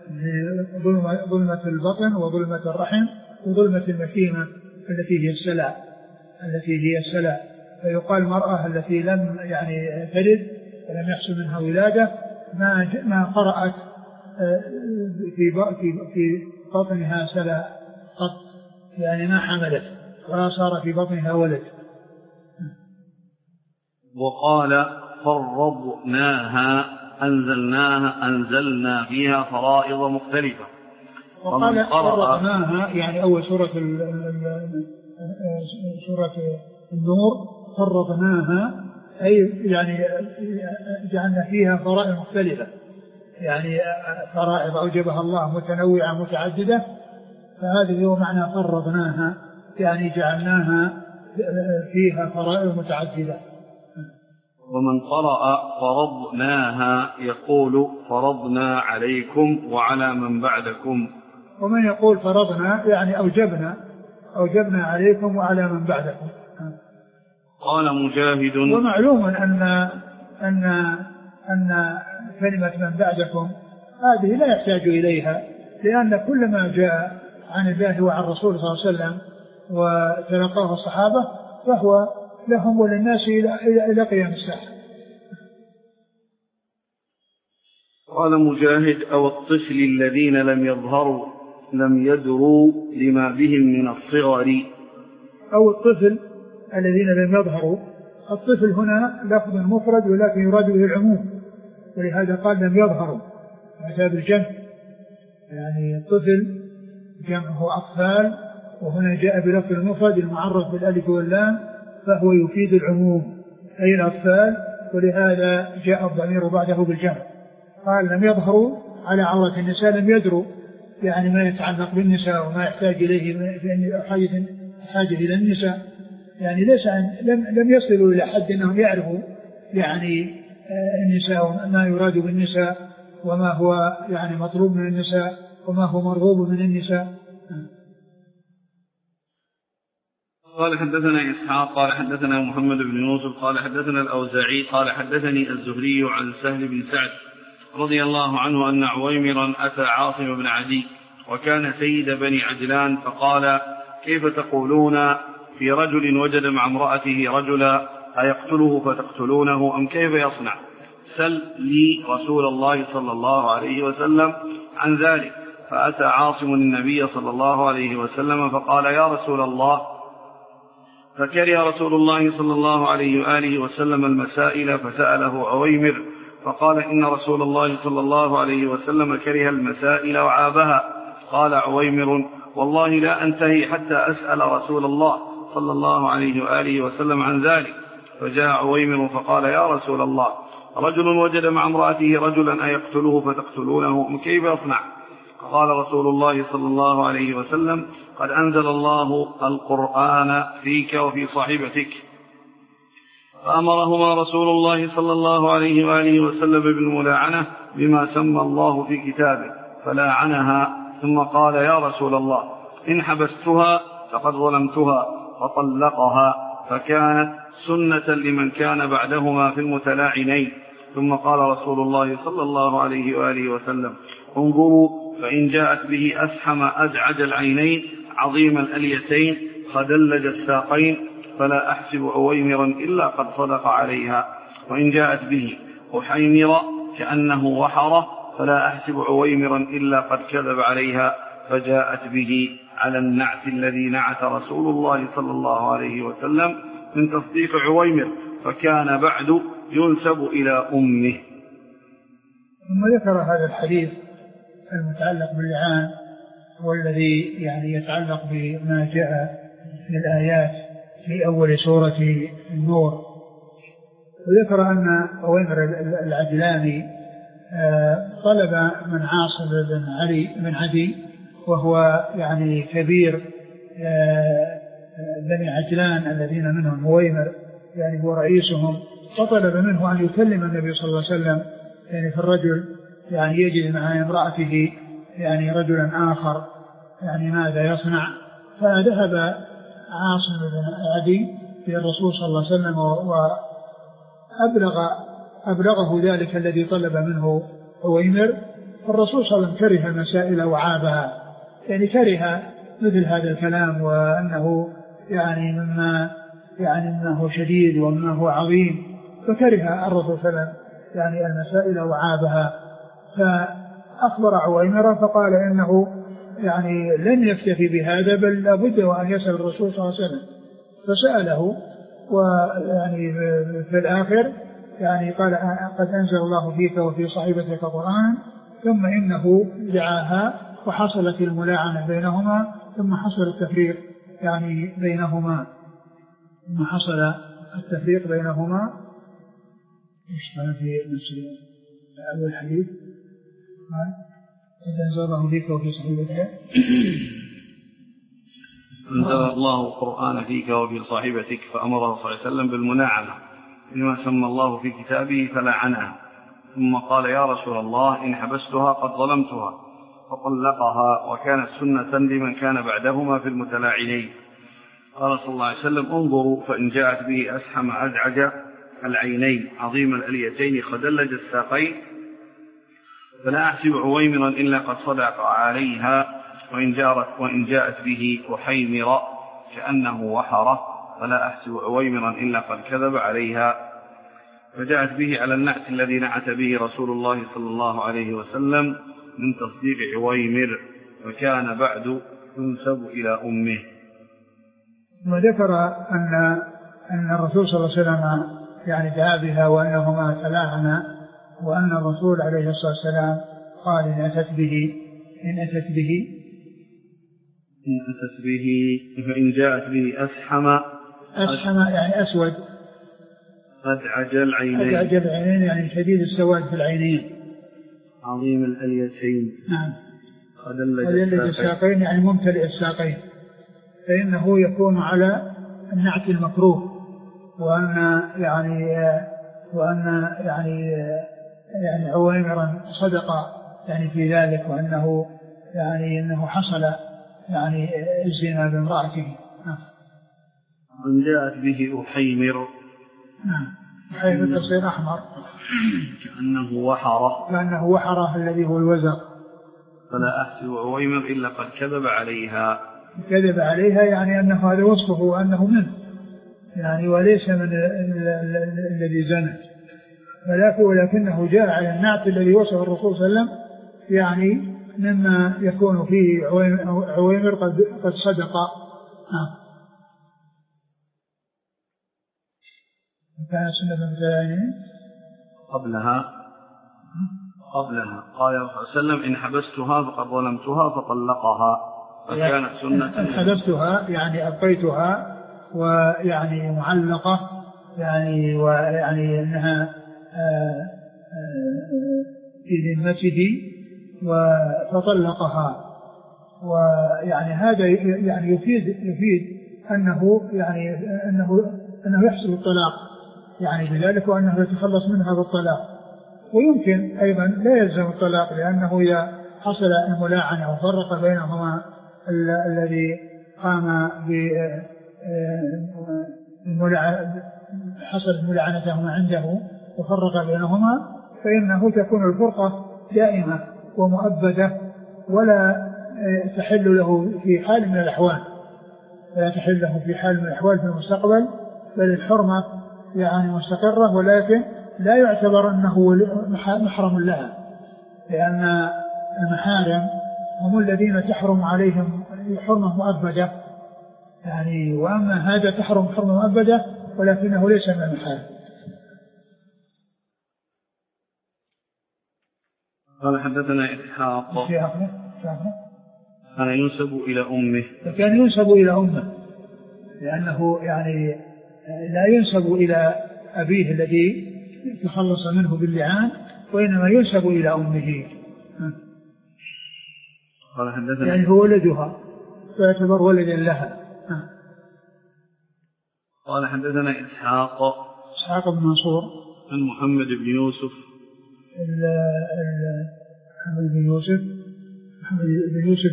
ظلمة البطن وظلمة الرحم وظلمة المشيمة التي هي السلا التي هي السلا فيقال المرأة التي لم يعني تلد ولم يحصل منها ولادة ما ما قرأت في في بطنها سلا قط، يعني ما حملت ولا صار في بطنها ولد. وقال فرضناها أنزلناها أنزلنا فيها فرائض مختلفة. وقال فرضناها يعني أول سورة سورة النور فرضناها أي يعني جعلنا فيها فرائض مختلفة، يعني فرائض أوجبها الله متنوعة متعددة، فهذا هو معنى فرضناها، يعني جعلناها فيها فرائض متعددة. ومن قرأ فرضناها يقول فرضنا عليكم وعلى من بعدكم. ومن يقول فرضنا يعني أوجبنا أوجبنا عليكم وعلى من بعدكم. قال مجاهد ومعلوم أن أن أن كلمة من بعدكم هذه لا يحتاج إليها، لأن كل ما جاء عن الله وعن الرسول صلى الله عليه وسلم وتلقاه الصحابة فهو لهم وللناس إلى قيام الساعة. قال مجاهد أو الطفل الذين لم يظهروا لم يدروا لما بهم من الصغر. أو الطفل الذين لم يظهروا، الطفل هنا لفظ مفرد ولكن يراد به العموم، ولهذا قال لم يظهروا بسبب الجمع، يعني الطفل جمعه أطفال، وهنا جاء بلفظ المفرد المعرف بالألف واللام فهو يفيد العموم أي الأطفال، ولهذا جاء الضمير بعده بالجمع. قال لم يظهروا على عورة النساء، لم يدروا يعني ما يتعلق بالنساء وما يحتاج إليه حاجة إلى النساء، يعني ليس لم, لم يصلوا إلى حد أنهم يعرفوا يعني النساء ما يراد بالنساء وما هو يعني مطلوب من النساء وما هو مرغوب من النساء. قال حدثنا إسحاق قال حدثنا محمد بن يوسف قال حدثنا الأوزاعي قال حدثني الزهري عن سهل بن سعد رضي الله عنه أن عويمرا أتى عاصم بن عدي وكان سيد بني عجلان فقال كيف تقولون في رجل وجد مع امرأته رجلا أيقتله فتقتلونه أم كيف يصنع؟ سل لي رسول الله صلى الله عليه وسلم عن ذلك. فأتى عاصم النبي صلى الله عليه وسلم فقال يا رسول الله، فكره رسول الله صلى الله عليه وآله وسلم المسائل فسأله عويمر فقال إن رسول الله صلى الله عليه وسلم كره المسائل وعابها. قال عويمر والله لا أنتهي حتى أسأل رسول الله صلى الله عليه وآله وسلم عن ذلك. فجاء عويمر فقال يا رسول الله رجل وجد مع امرأته رجلا أيقتله فتقتلونه أم كيف يصنع؟ قال رسول الله صلى الله عليه وسلم قد أنزل الله القرآن فيك وفي صاحبتك. فأمرهما رسول الله صلى الله عليه وآله وسلم بالملاعنة بما سمى الله في كتابه فلاعنها، ثم قال يا رسول الله إن حبستها فقد ظلمتها فطلقها، فكانت سنة لمن كان بعدهما في المتلاعنين. ثم قال رسول الله صلى الله عليه وآله وسلم انظروا فإن جاءت به أسحم أزعج العينين عظيم الأليتين خدلج الساقين فلا أحسب عويمرا إلا قد صدق عليها، وإن جاءت به أحيمر كأنه وحره فلا أحسب عويمرا إلا قد كذب عليها، فجاءت به على النعت الذي نعت رسول الله صلى الله عليه وسلم من تصديق عويمر، فكان بعد ينسب إلى أمه. ثم ذكر هذا الحديث المتعلق باللعان والذي يعني يتعلق بما جاء من الآيات في أول سورة النور، وذكر أن عويمر العجلاني طلب من عاصم بن علي بن عدي وهو يعني كبير بني عجلان الذين منهم هويمر يعني هو رئيسهم، وطلب منه أن يكلم النبي صلى الله عليه وسلم يعني في الرجل يعني يجد مع امرأته يعني رجلا آخر يعني ماذا يصنع. فذهب عاصم بن عدي إلى الرسول صلى الله عليه وسلم وأبلغ أبلغه ذلك الذي طلب منه هويمر. فالرسول صلى الله عليه وسلم كره المسائل وعابها، يعني كره مثل هذا الكلام، وأنه يعني مما يعني أنه شديد وأنه هو عظيم، فكره الرسول صلى الله عليه وسلم يعني المسائل وعابها. فأخبر عويمر فقال إنه يعني لن يكتفي بهذا بل لابد وأن يسأل الرسول صلى الله عليه وسلم. فسأله، ويعني في الآخر يعني قال قد أنزل الله فيك وفي صاحبتك قرآن، ثم إنه دعاها وحصلت الملاعنة بينهما، ثم حصل التفريق يعني بينهما ثم حصل التفريق بينهما. ايش قال في أول الحديث؟ قال قد أنزل الله فيك وفي صاحبتك أنزل الله القرآن فيك وفي صاحبتك، فأمره صلى الله عليه وسلم بالملاعنة لما سمى الله في كتابه فلعنها، ثم قال يا رسول الله إن حبستها قد ظلمتها، فطلقها، وكانت سنة لمن كان بعدهما في المتلاعنين. قال صلى الله عليه وسلم انظروا فإن جاءت به أسحم أزعج العينين عظيم الأليتين خدلج الساقين فلا أحسب عويمرا إلا قد صدق عليها، وإن, جارت وإن جاءت به أحيمر كأنه وحره فلا أحسب عويمرا إلا قد كذب عليها. فجاءت به على النعت الذي نعت به رسول الله صلى الله عليه وسلم من تصديق عويمر، وكان بعد ينسب إلى أمه. وذكر أن أن الرسول صلى الله عليه وسلم يعني دعا بها وأنهما تلاعنا، وأن الرسول عليه الصلاة والسلام قال إن أتت به إن أتت به إن أتت به فإن جاءت به أسحم أسحم يعني أسود أدعج العينين أدعج العينين يعني شديد السواد في العينين عظيم الأليتين نعم خدلج الساقين يعني ممتلئ الساقين، فإنه يكون على النعت المكروه، وأن يعني وأن يعني يعني عويمرا صدق يعني في ذلك، وأنه يعني أنه حصل يعني الزنا بامرأته. من جاءت به أحيمر نعم أحيمر تصير أحمر كأنه وحره كأنه وحره الذي هو الوزر. فلا أحسب عويمر إلا قد كذب عليها كذب عليها يعني أنه هذا وصفه وأنه منه يعني وليس من الذي زنى، ولكنه جاء على النعت الذي وصف الرسول صلى الله عليه وسلم يعني مما يكون فيه عويمر قد, قد صدق. آه. كان سنة مثلين قبلها قبلها قال صلى الله عليه وسلم إن حبستها فقد ظلمتها فطلقها، فكانت سنة. إن حبستها يعني أبقيتها ويعني معلقة يعني ويعني أنها في ذمته فطلقها، ويعني هذا يعني يفيد يفيد أنه يعني أنه أنه يحصل الطلاق يعني بذلك، وأنه يتخلص منها بالطلاق. ويمكن أيضا لا يلزم الطلاق، لأنه إذا حصل الملاعنة وفرق بينهما الذي قام ب حصل ملعنتهما عنده وفرق بينهما، فإنه تكون الفرقة دائمة ومؤبدة ولا تحل له في حال من الأحوال لا تحل له في حال من الأحوال في المستقبل، بل الحرمة يعني مستقرة، ولكن لا يعتبر أنه محرم لها، لأن المحارم هم الذين تحرم عليهم حرمة مؤبدة يعني، وأما هذا تحرم حرمة مؤبدة ولكنه ليس من المحارم. قال حدثنا إسحاق كان ينسب إلى أمه كان ينسب إلى أمه لأنه يعني لا ينسب إلى أبيه الذي تخلص منه باللعان، وإنما ينسب إلى أمه. قال حدثنا يعني هو ولدها فيعتبر ولدا لها. قال حدثنا إسحاق إسحاق بن منصور عن محمد بن يوسف ال ال محمد بن يوسف محمد بن يوسف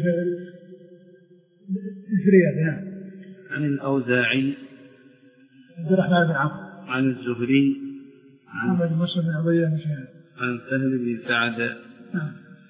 الفريابي نعم. عن الأوزاعي عبد الرحمن بن عمرو عن الزهري محمد بن مسلم بن عبيد بن شهاب عن سهل بن سعد نعم.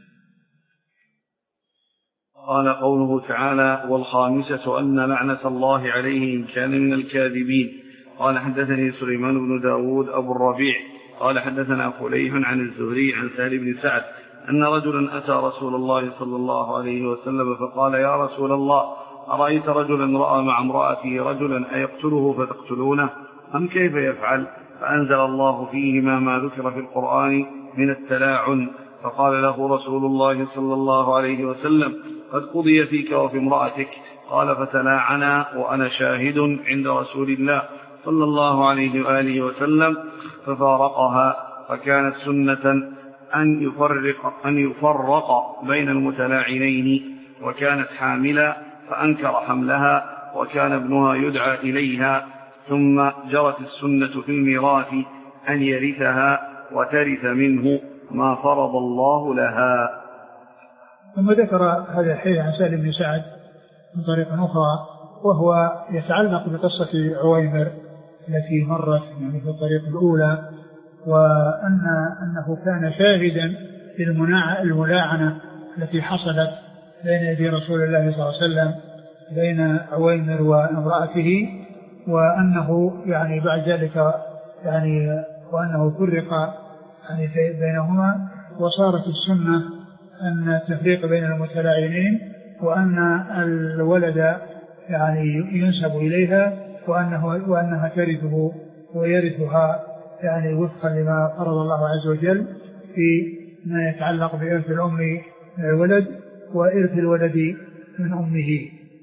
قال قوله تعالى والخامسة أن لعنة الله عليه إن كان من الكاذبين. قال حدثني سليمان بن داود أبو الربيع قال حدثنا فليح عن الزهري عن سهل بن سعد أن رجلا أتى رسول الله صلى الله عليه وسلم فقال يا رسول الله أرأيت رجلا رأى مع امرأته رجلا أيقتله فتقتلونه أم كيف يفعل؟ فأنزل الله فيهما ما ذكر في القرآن من التلاعن. فقال له رسول الله صلى الله عليه وسلم قد قضي فيك وفي امرأتك. قال فتلاعنا وأنا شاهد عند رسول الله صلى الله عليه وآله وسلم ففارقها. فكانت سنة أن يفرق, أن يفرق بين المتلاعنين. وكانت حاملا فأنكر حملها وكان ابنها يدعى إليها. ثم جرت السنة في الميراث أن يرثها وترث منه ما فرض الله لها. ثم ذكر هذا الحديث عن سهل بن سعد من طريق أخرى وهو يتعلق بقصة عويمر التي مرت يعني في الطريق الأولى وأن أنه كان شاهدا للملاعنة التي حصلت بين يدي رسول الله صلى الله عليه وسلم بين عويمر وامرأته وأنه يعني بعد ذلك يعني وأنه فرق يعني بينهما وصارت السنة أن التفريق بين المتلاعنين وأن الولد يعني ينسب إليها وأنه وأنها ترثه ويرثها يعني وفقا لما فرض الله عز وجل في ما يتعلق بإرث الأم من الولد وإرث الولد من أمه.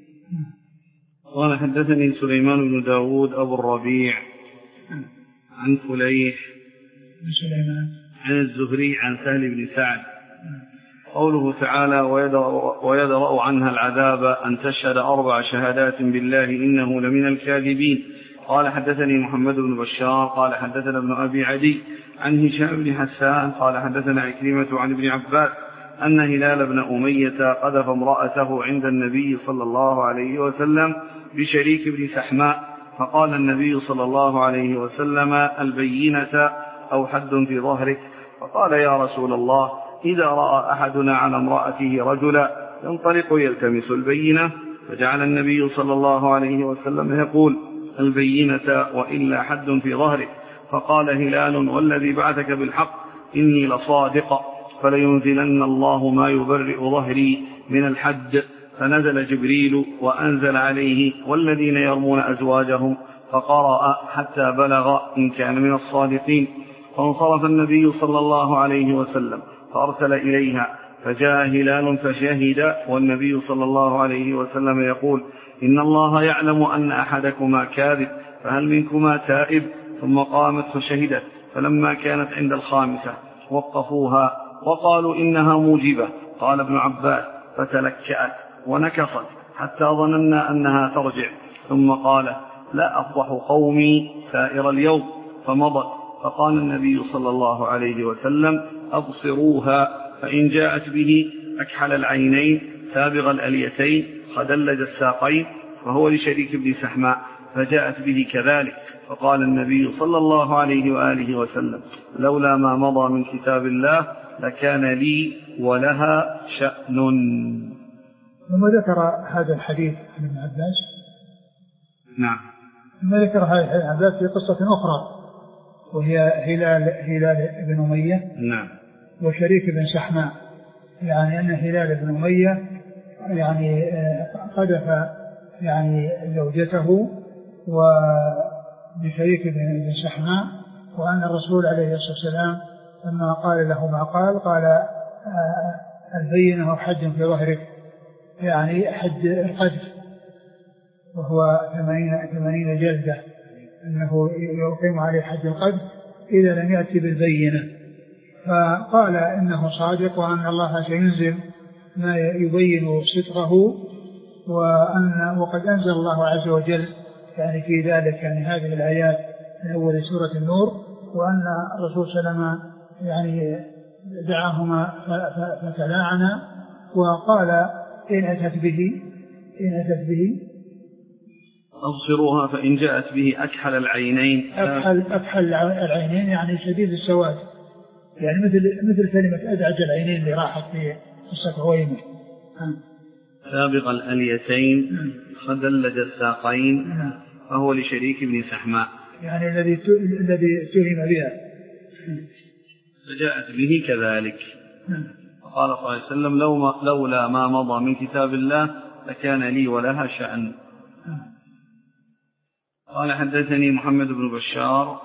قال حدثني سليمان بن داود أبو الربيع عن فليح سليمان عن الزهري عن سهل بن سعد. قوله تعالى ويدرأ عنها العذاب أن تشهد أربع شهادات بالله إنه لمن الكاذبين. قال حدثني محمد بن بشار قال حدثنا ابن أبي عدي عن هشام بن حسان قال حدثنا عكرمة عن ابن عباس أن هلال بن أمية قذف امرأته عند النبي صلى الله عليه وسلم بشريك بن سحماء. فقال النبي صلى الله عليه وسلم البينة أو حد في ظهرك. فقال يا رسول الله إذا رأى أحدنا على امرأته رجلا ينطلق يلتمس البينة. فجعل النبي صلى الله عليه وسلم يقول البينة وإلا حد في ظهرك. فقال هلال والذي بعثك بالحق إني لصادق فلينزلن الله ما يبرئ ظهري من الحد. فنزل جبريل وأنزل عليه والذين يرمون أزواجهم فقرأ حتى بلغ إن كان من الصادقين. فانصرف النبي صلى الله عليه وسلم فأرسل إليها فجاء هلال فشهد والنبي صلى الله عليه وسلم يقول إن الله يعلم أن أحدكما كاذب فهل منكما تائب؟ ثم قامت فشهدت. فلما كانت عند الخامسة وقفوها وقالوا إنها موجبة. قال ابن عباس فتلكأت ونكصت حتى ظننا أنها ترجع. ثم قال لا أفضح قومي سائر اليوم. فمضت. فقال النبي صلى الله عليه وسلم أبصروها فإن جاءت به أكحل العينين سابغ الأليتين خدلج الساقين وهو لشريك بن سحماء فجاءت به كذلك. فقال النبي صلى الله عليه وآله وسلم لولا ما مضى من كتاب الله لكان لي ولها شأن. ثم ذكر هذا الحديث عن ابن عباس. نعم. ثم ذكر هذا الحديث عن عباس في قصة أخرى وهي هلال هلال بن أمية. نعم. وشريك بن سحماء يعني أن هلال بن أمية يعني قذف يعني زوجته وبشريك بن سحماء وأن الرسول عليه الصلاة والسلام لما قال له ما قال قال البينة حد في ظهرك يعني حد القذف وهو ثمانين جلدة أنه يقيم عليه حد القذف إذا لم يأتي بالبينة. فقال إنه صادق وأن الله سينزل ما يبين صدقه وأن وقد أنزل الله عز وجل يعني في ذلك يعني هذه الآيات من أول سورة النور، وأن الرسول صلى الله عليه وسلم يعني دعاهما فتلاعنا، وقال إن أتت به إن أتت به أبصروها فإن جاءت به أكحل العينين. أكحل, أكحل العينين يعني شديد السواد، يعني مثل مثل كلمة أدعج العينين اللي راحت في قصة عويمة. سابق الأليتين خدلج الساقين فهو لشريك بن سحماء، يعني الذي الذي اتهم بها، فجاءت به كذلك. قال صلى الله عليه وسلم لو لولا ما مضى من كتاب الله لكان لي ولها شأن. قال حدثني محمد بن بشار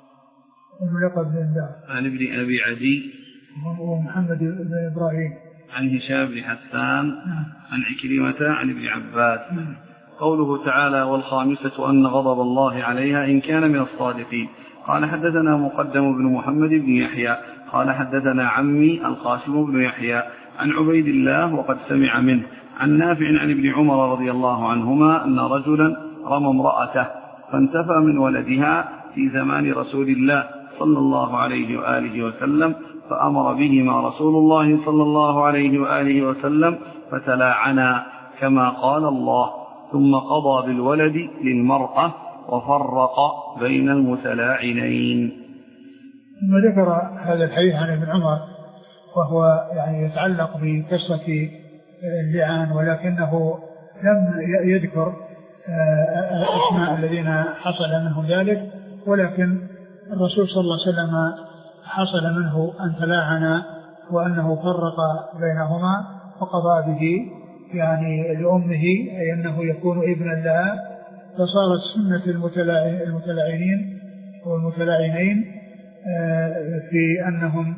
عن ابن أبي عدي ومحمد بن إبراهيم عن هشام بن حسان عن عكرمة عن ابن عباس. قوله تعالى والخامسة أن غضب الله عليها إن كان من الصادقين. قال حدثنا مقدم بن محمد بن يحيى قال حدثنا عمي القاسم بن يحيى عن عبيد الله وقد سمع منه عن نافع عن ابن عمر رضي الله عنهما أن رجلا رمى امرأته فانتفى من ولدها في زمان رسول الله صلى الله عليه وآله وسلم، فأمر بهما رسول الله صلى الله عليه وآله وسلم فتلاعنا كما قال الله، ثم قضى بالولد للمرأة وفرق بين المتلاعنين. ثم ذكر هذا الحديث عن ابن عمر وهو يعني يتعلق بقصة اللعان، ولكنه لم يذكر أسماء الذين حصل منهم ذلك، ولكن الرسول صلى الله عليه وسلم حصل منه أن تلاعن وأنه فرق بينهما وقضى به يعني لأمه، أي أنه يكون ابنا لها، فصارت سنة المتلاعنين والمتلاعنين في أنهم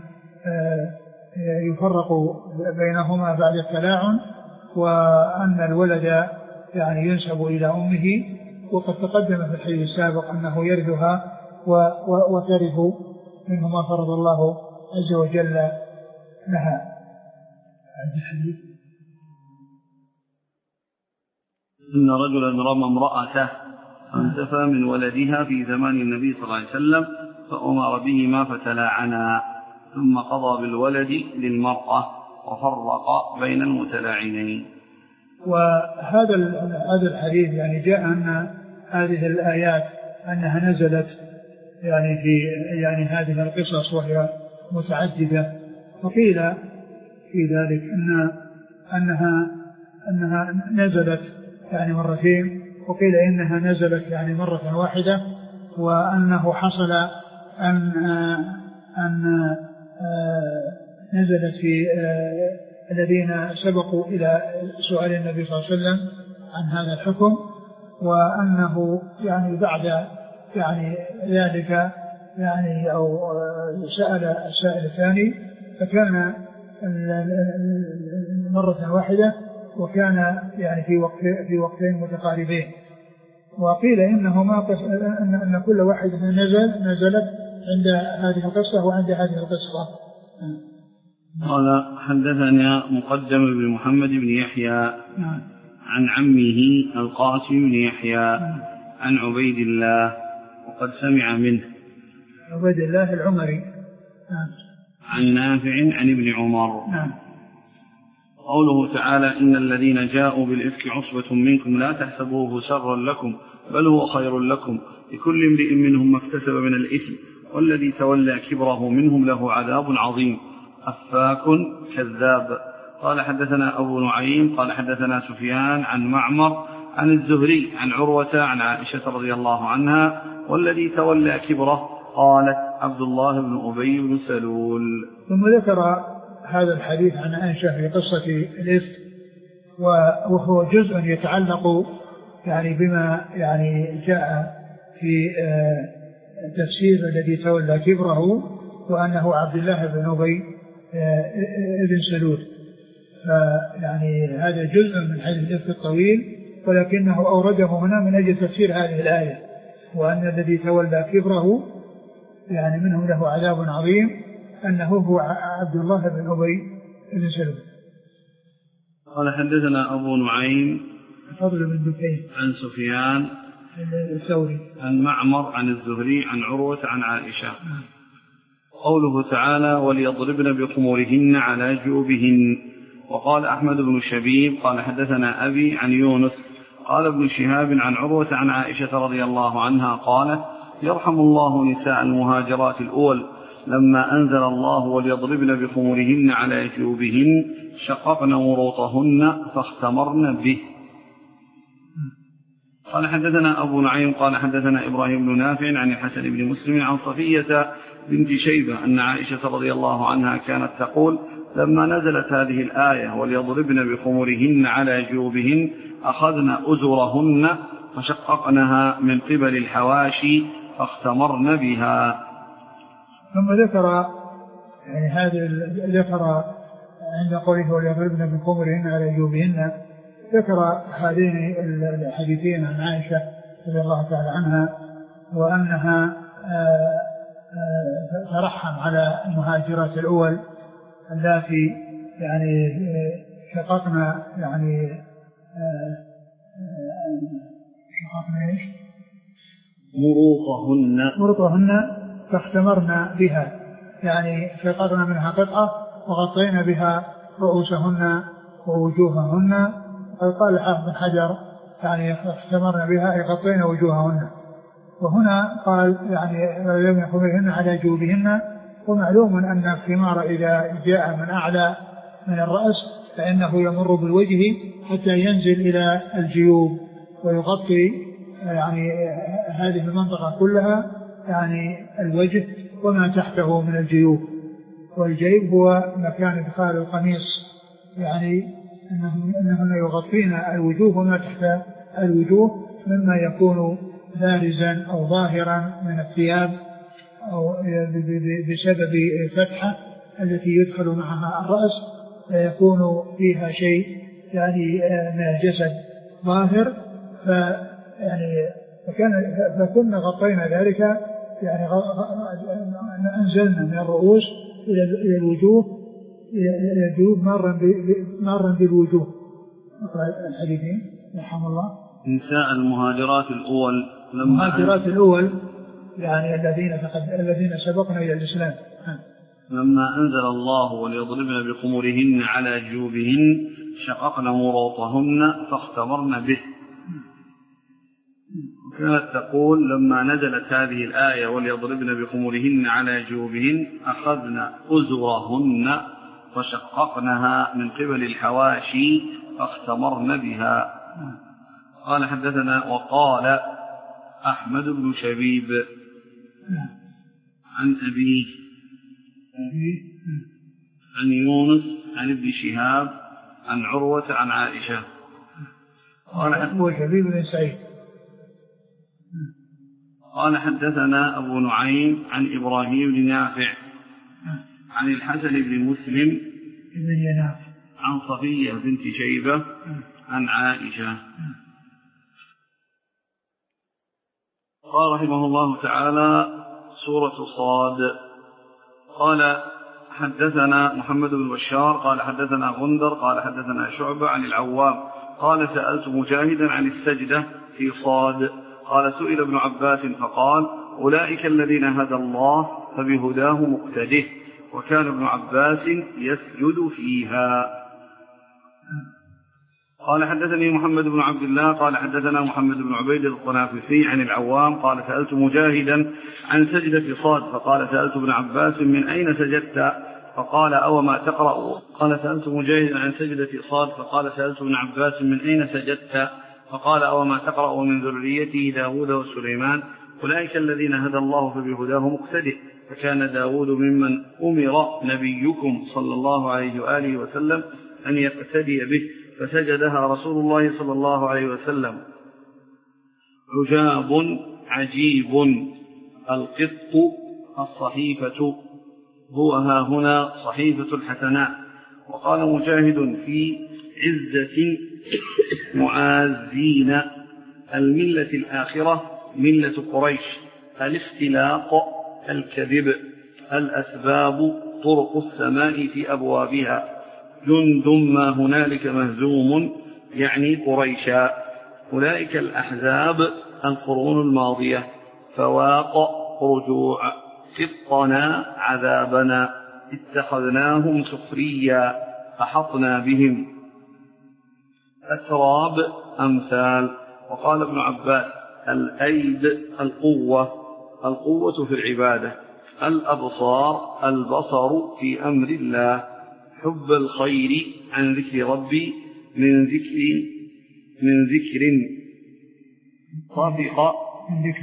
يفرقوا بينهما بعد التلاعن، وأن الولد يعني ينسب إلى أمه، وقد تقدم في الحديث السابق أنه يرثها وترث منه ما فرض الله عز وجل لها. إن رجلا رمى امرأته فانتفى من ولدها في زمان النبي صلى الله عليه وسلم فأمر بهما فتلاعنا، ثم قضى بالولد للمرأة وفرق بين المتلاعنين. وهذا هذا الحديث يعني جاء أن هذه الآيات أنها نزلت يعني في يعني هذه القصص وهي متعددة، وقيل في ذلك أن أنها أنها نزلت يعني مرتين، وقيل إنها نزلت يعني مرة واحدة، وأنه حصل أن أن نزلت في الذين سبقوا إلى سؤال النبي صلى الله عليه وسلم عن هذا الحكم، وأنه يعني بعد يعني ذلك يعني أو سأل السائل الثاني فكان مرة واحدة، وكان يعني في وقت في وقتين متقاربين. وقيل إنه ما أن أن كل واحد نزل نزلت عند هذه القصة وعند هذه القصة. قال حدثنا مقدم بن محمد بن يحيى عن عمه القاسم بن يحيى عن عبيد الله وقد سمع منه عبيد الله العمري عن نافع عن ابن عمر. قوله تعالى إن الذين جاءوا بالإفك عصبة منكم لا تحسبوه شرا لكم بل هو خير لكم لكل امرئ منهم ما اكتسب من الإثم والذي تولى كبره منهم له عذاب عظيم أفاك كذاب. قال حدثنا أبو نعيم قال حدثنا سفيان عن معمر عن الزهري عن عروة عن عائشة رضي الله عنها والذي تولى كبره قالت عبد الله بن أبي بن سلول. ثم ذكر هذا الحديث عن عائشة في قصة الإفك، وهو جزء يتعلق يعني بما يعني جاء في تفسير الذي تولى كبره وأنه عبد الله بن أبي بن سلول، فيعني هذا جزء من حديث الإفك الطويل، ولكنه أورده هنا من أجل تفسير هذه الآية، وأن الذي تولى كبره يعني منهم له عذاب عظيم أنه هو عبد الله بن أبي بن سلول. قال حدثنا أبو نعيم فضل بن دكين عن سفيان الثوري. عن معمر عن الزهري عن عروة عن عائشة. قوله تعالى وليضربن بخمورهن على جيوبهن. وقال أحمد بن شبيب قال حدثنا أبي عن يونس قال ابن شهاب عن عروة عن عائشة رضي الله عنها قالت يرحم الله نساء المهاجرات الأول لما أنزل الله وليضربن بخمورهن على جيوبهن شققن وروطهن فاختمرن به. قال حدثنا أبو نعيم قال حدثنا إبراهيم بن نافع عن الحسن بن مسلم عن صفية بنت شيبة أن عائشة رضي الله عنها كانت تقول لما نزلت هذه الآية وليضربن بخمورهن على جيوبهن أخذنا أزرهن فشققنها من قبل الحواشي فاختمرن بها. ثم ذكر يعني هذا ذكر عند قوله وليضربن بخمورهن على جيوبهن ذكر هذين الحديثين عن عائشة رضي الله تعالى عنها وأنها ترحم على المهاجرات الأول التي يعني شققنا يعني شققنا ايش؟ مروطهن مروطهن فاختمرنا بها يعني شققنا منها قطعة وغطينا بها رؤوسهن ووجوههن. قال الحافظ بن حجر يعني اختمرنا بها أي غطينا وجوههن. وهنا قال يعني لم يخمرهن على جيوبهن. ومعلوم أن الخمار إذا جاء من أعلى من الرأس فإنه يمر بالوجه حتى ينزل إلى الجيوب ويغطي يعني هذه المنطقة كلها يعني الوجه وما تحته من الجيوب. والجيب هو مكان إدخال القميص يعني أنهن يغطين الوجوه وما تحت الوجوه مما يكون بارزا أو ظاهرا من الثياب أو بسبب الفتحة التي يدخل معها الرأس فيكون فيها شيء يعني من الجسد ظاهر يعني فكان فكنا غطينا ذلك يعني أنزلنا من الرؤوس إلى الوجوه إلى الجيوب مرا بالوجوه. الحديثين رحمه الله. نساء المهاجرات الأول المهاجرات الأول يعني الذين الذين سبقنا إلى الإسلام لما أنزل الله وليضربن بخمورهن على جيوبهن شققن مروطهن فاختمرن به. وكانت تقول لما نزلت هذه الآية وليضربن بخمورهن على جيوبهن أخذنا أزرهن فشققنها من قبل الحواشي فاختمرن بها. قال حدثنا وقال أحمد بن شبيب عن أبيه عن يونس عن ابن شهاب عن عروة عن عائشة. قال أبو شبيب بن سعيد. قال حدثنا أبو نعيم عن إبراهيم بن نافع عن الحسن بن مسلم بن يناف عن صفية بنت شيبة عن عائشة. قال رحمه الله تعالى سورة صاد. قال حدثنا محمد بن بشار قال حدثنا غندر قال حدثنا شعبة عن العوام قال سألت مجاهدا عن السجدة في صاد قال سئل ابن عباس فقال أولئك الذين هدى الله فبهداه مقتده وكان ابن عباس يسجد فيها. قال حدثني محمد بن عبد الله قال حدثنا محمد بن عبيد الطنافسي عن العوام قال سألت مجاهدا عن سجدة صاد فقال سألت ابن عباس من أين سجدت فقال أو ما تقرأ قال سألت مجاهدا عن سجدة صاد فقال سألت ابن عباس من أين سجدت فقال أو ما تقرأ من ذريته داود وسليمان أولئك الذين هدى الله فبهداه مقتده فكان داود ممن أمر نبيكم صلى الله عليه وآله وسلم أن يقتدي به فسجدها رسول الله صلى الله عليه وسلم. عجاب عجيب القط الصحيفة هو ها هنا صحيفة الحسناء. وقال مجاهد في عزة معازين الملة الآخرة ملة قريش الاختلاق الكذب الأسباب طرق السماء في أبوابها جند ما هنالك مهزوم يعني قريشا أولئك الأحزاب القرون الماضية، فواق رجوع، قطنا عذابنا، اتخذناهم سخريا، أحطنا بهم. أتراب أمثال. وقال ابن عباس: الأيد القوة، القوة في العبادة. الأبصار البصر في أمر الله. حب الخير عن ذكر ربي من ذكر من ذكر طافق من ذكر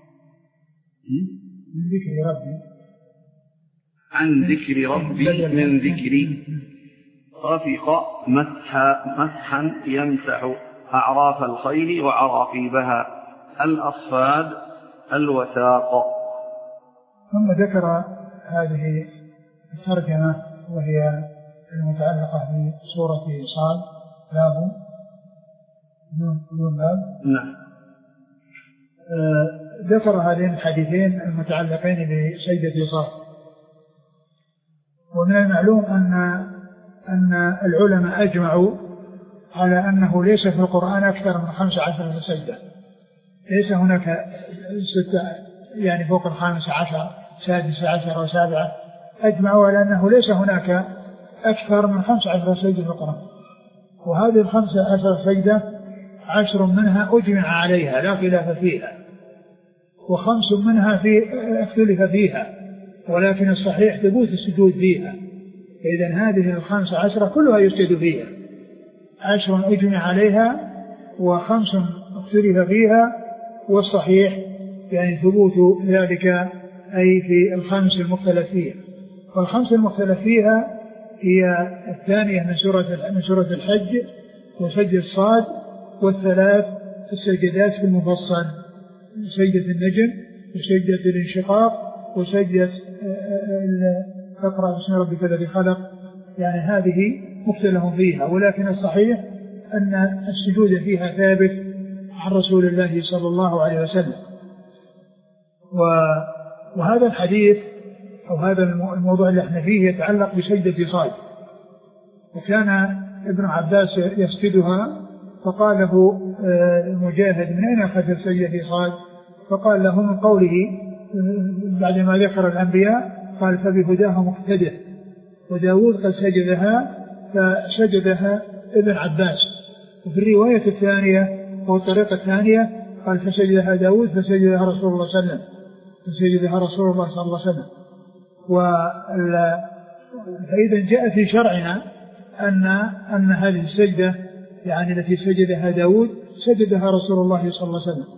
من ذكر ربي عن ذكر ربي من ذكري. طافق مسحا مسحا يمسح أعراف الخيل وعراقيبها. الأصفاد الوثاق. ثم ذكر هذه الترجمة وهي المتعلقة بسورة صاد باب نون باب. نعم. آه ذكر هذين الحديثين المتعلقين بسجدة صاد. ومن المعلوم أن أن العلماء أجمعوا على أنه ليس في القرآن أكثر من خمس عشر سجدة، ليس هناك ستة يعني فوق الخامس عشر سادس عشر وسابعة. أجمعوا على أنه ليس هناك أكثر من خمس عشر سجدة في القرآن، وهذه الخمس عشر سجدة عشر منها أجمع عليها لا خلاف فيها، وخمس منها في اختلف فيها، ولكن الصحيح ثبوت السجود فيها. فإذا هذه الخمس عشرة كلها يسجد فيها، عشر أجمع عليها وخمس اختلف فيها، والصحيح يعني ثبوت ذلك أي في الخمس المختلف فيها. والخمس المختلف فيها هي الثانية من سورة من سورة الحج وسجدة الصاد، والثلاث السجدات في المفصل: سجدة النجم وسجدة الانشقاق وسجدة اقرأ باسم ربك الذي خلق. يعني هذه مختلف فيها، ولكن الصحيح أن السجود فيها ثابت عن رسول الله صلى الله عليه وسلم. وهذا الحديث أو هذا الموضوع اللي احنا فيه يتعلق بسجدة صاد. وكان ابن عباس يسجدها، فقال له مجاهد: من أين أخذ سجدة صاد؟ فقال له: من قوله بعدما ذكر الأنبياء قال: فبهداهم اقتدى. وداود قد سجدها فسجدها ابن عباس. وفي الرواية الثانية والطريقة الثانية قال: فسجدها داود فسجدها رسول الله صلى الله عليه وسلم فسجدها رسول الله صلى الله عليه وسلم. فإذا جاء في شرعنا أن أن هذه السجدة يعني التي سجدها داود سجدها رسول الله صلى الله عليه وسلم.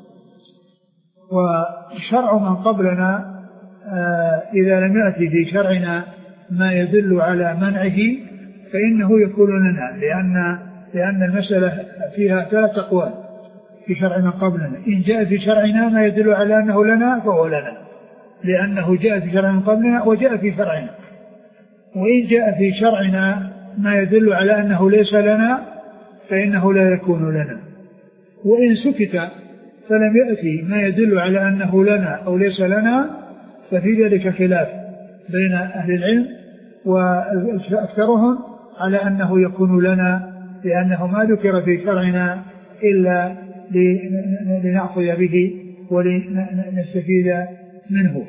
وشرع من قبلنا إذا لم يأتي في شرعنا ما يدل على منعه فإنه يكون لنا، لأن لأن المسألة فيها ثلاث أقوال في شرع من قبلنا. إن جاء في شرعنا ما يدل على أنه لنا فهو لنا، لأنه جاء في شرع من قبلنا وجاء في شرعنا. وإن جاء في شرعنا ما يدل على أنه ليس لنا فإنه لا يكون لنا. وإن سكت فلم يأتي ما يدل على أنه لنا أو ليس لنا ففي ذلك خلاف بين أهل العلم، وأكثرهم على أنه يكون لنا، لأنه ما ذكر في شرعنا إلا لنأخذ به ولنستفيد منه.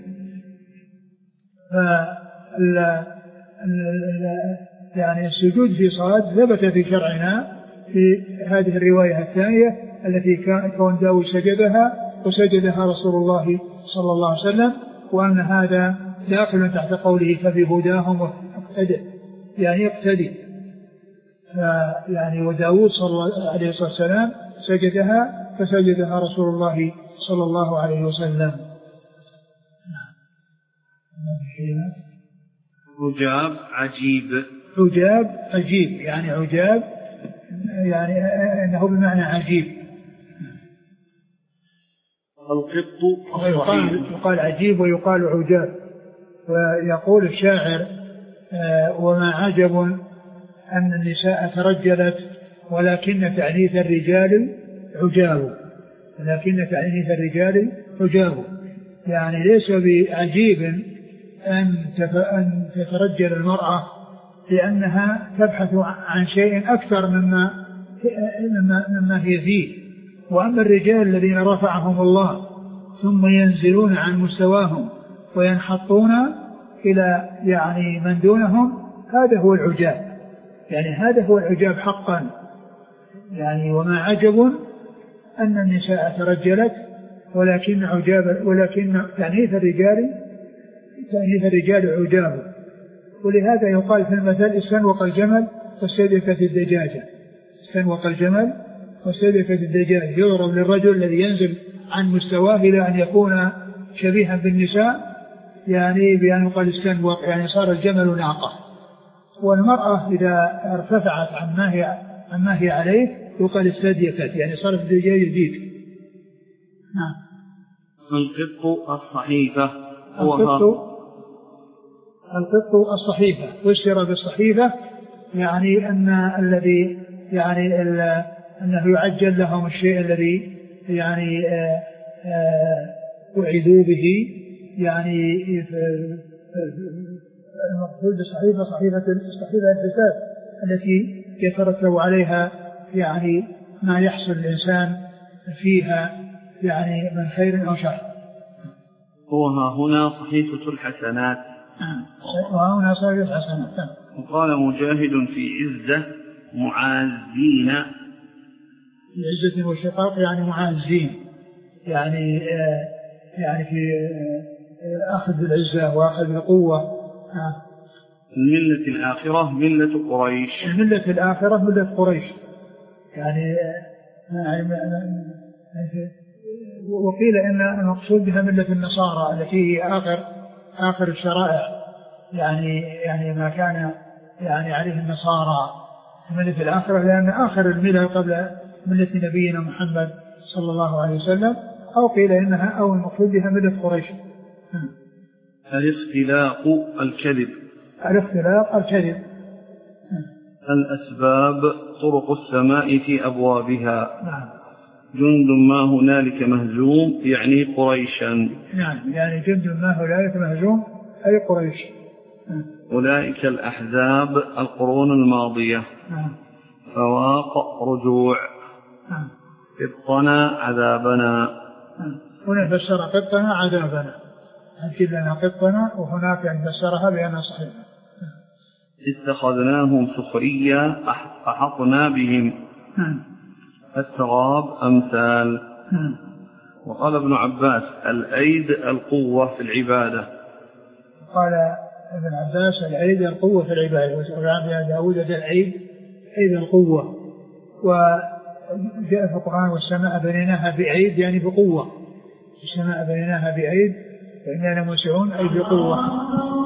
يعني السجود في صاد ثبت في شرعنا في هذه الرواية الثانية التي كان داود سجدها وسجدها رسول الله صلى الله عليه وسلم، وأن هذا داخل تحت قوله: فبهداهم اقتدى، يعني اقتدي. يعني وداود صلى الله عليه وسلم سجدها فسجدها رسول الله صلى الله عليه وسلم. عجاب عجيب. عجاب عجيب يعني عجاب يعني أنه بمعنى عجيب. القط يقال, يقال عجيب ويقال عجاب. ويقول الشاعر: وما عجب أن النساء ترجلت ولكن تعنيث الرجال عجاب، ولكن تعنيث الرجال عجاب. يعني ليس بعجيب أن تترجل المرأة لأنها تبحث عن شيء أكثر مما, مما, مما هي فيه، وأما الرجال الذين رفعهم الله ثم ينزلون عن مستواهم وينحطون إلى يعني من دونهم، هذا هو العجاب، يعني هذا هو العجاب حقا. يعني وما عجب أن النساء ترجلت ولكن عجاب، ولكن تأنيث الرجال تأنيث الرجال عجاب. ولهذا يقال في المثل استنوق الجمل واستدركت الدجاجة، استنوق الجمل واستدركت الدجاجة، يضرب للرجل الذي ينزل عن مستواه إلى أن يكون شبيها بالنساء، يعني بأن يقال استنوق يعني صار الجمل ناقة. والمرأة إذا ارتفعت عن ما هي عن ما هي عليه يقال استدركت يعني صارت الدجاجة ديك. نعم. القط الصحيفة القط القط الصحيفة، واشترى بالصحيفة يعني أن الذي يعني أنه يعجل لهم الشيء الذي يعني وعدوا به، يعني المقصود بالصحيفة صحيفة الصحيفة الحساب التي يترتب عليها يعني ما يحصل الإنسان فيها يعني من خير أو شر. وها هنا صحيفة الحسنات. وها هنا صحيفة الحسنات. وقال مجاهد في عزة معازين، في عزة والشقاق يعني معازين، يعني آه يعني في آه أخذ العزة وأخذ القوة. آه. الملة الآخرة ملة قريش، الملة الآخرة ملة قريش يعني, يعني وقيل إن المقصود بها ملة النصارى التي هي آخر آخر الشرائع، يعني يعني ما كان يعني عليه النصارى ملة الآخرة، لأن آخر الملة قبل ملة نبينا محمد صلى الله عليه وسلم، أو قيل إنها أو المقصود بها ملة قريش. الاختلاق الكذب، الاختلاق الكذب. الأسباب طرق السماء في أبوابها. نعم. جند ما هنالك مهزوم يعني قريشا. نعم، يعني جند ما هنالك مهزوم أي قريش. أولئك الأحزاب القرون الماضية. نعم. فواق رجوع. نعم. قطنا عذابنا. نعم. هنا فسر قطنا عذابنا، أكيد لنا قطنا، وهناك يعني فسرها بأنها صحيحة. اتخذناهم سخريا أحطنا بهم. نعم. الثراب أمثال. نعم. وقال ابن عباس الأيد القوة في العبادة. قال ابن عباس العيد القوة في العبادة، وقال داود العيد عيد القوة. وجاء في القرآن والسماء بنيناها بعيد يعني بقوة، السماء بنيناها بعيد فإننا لموسعون أي بقوة.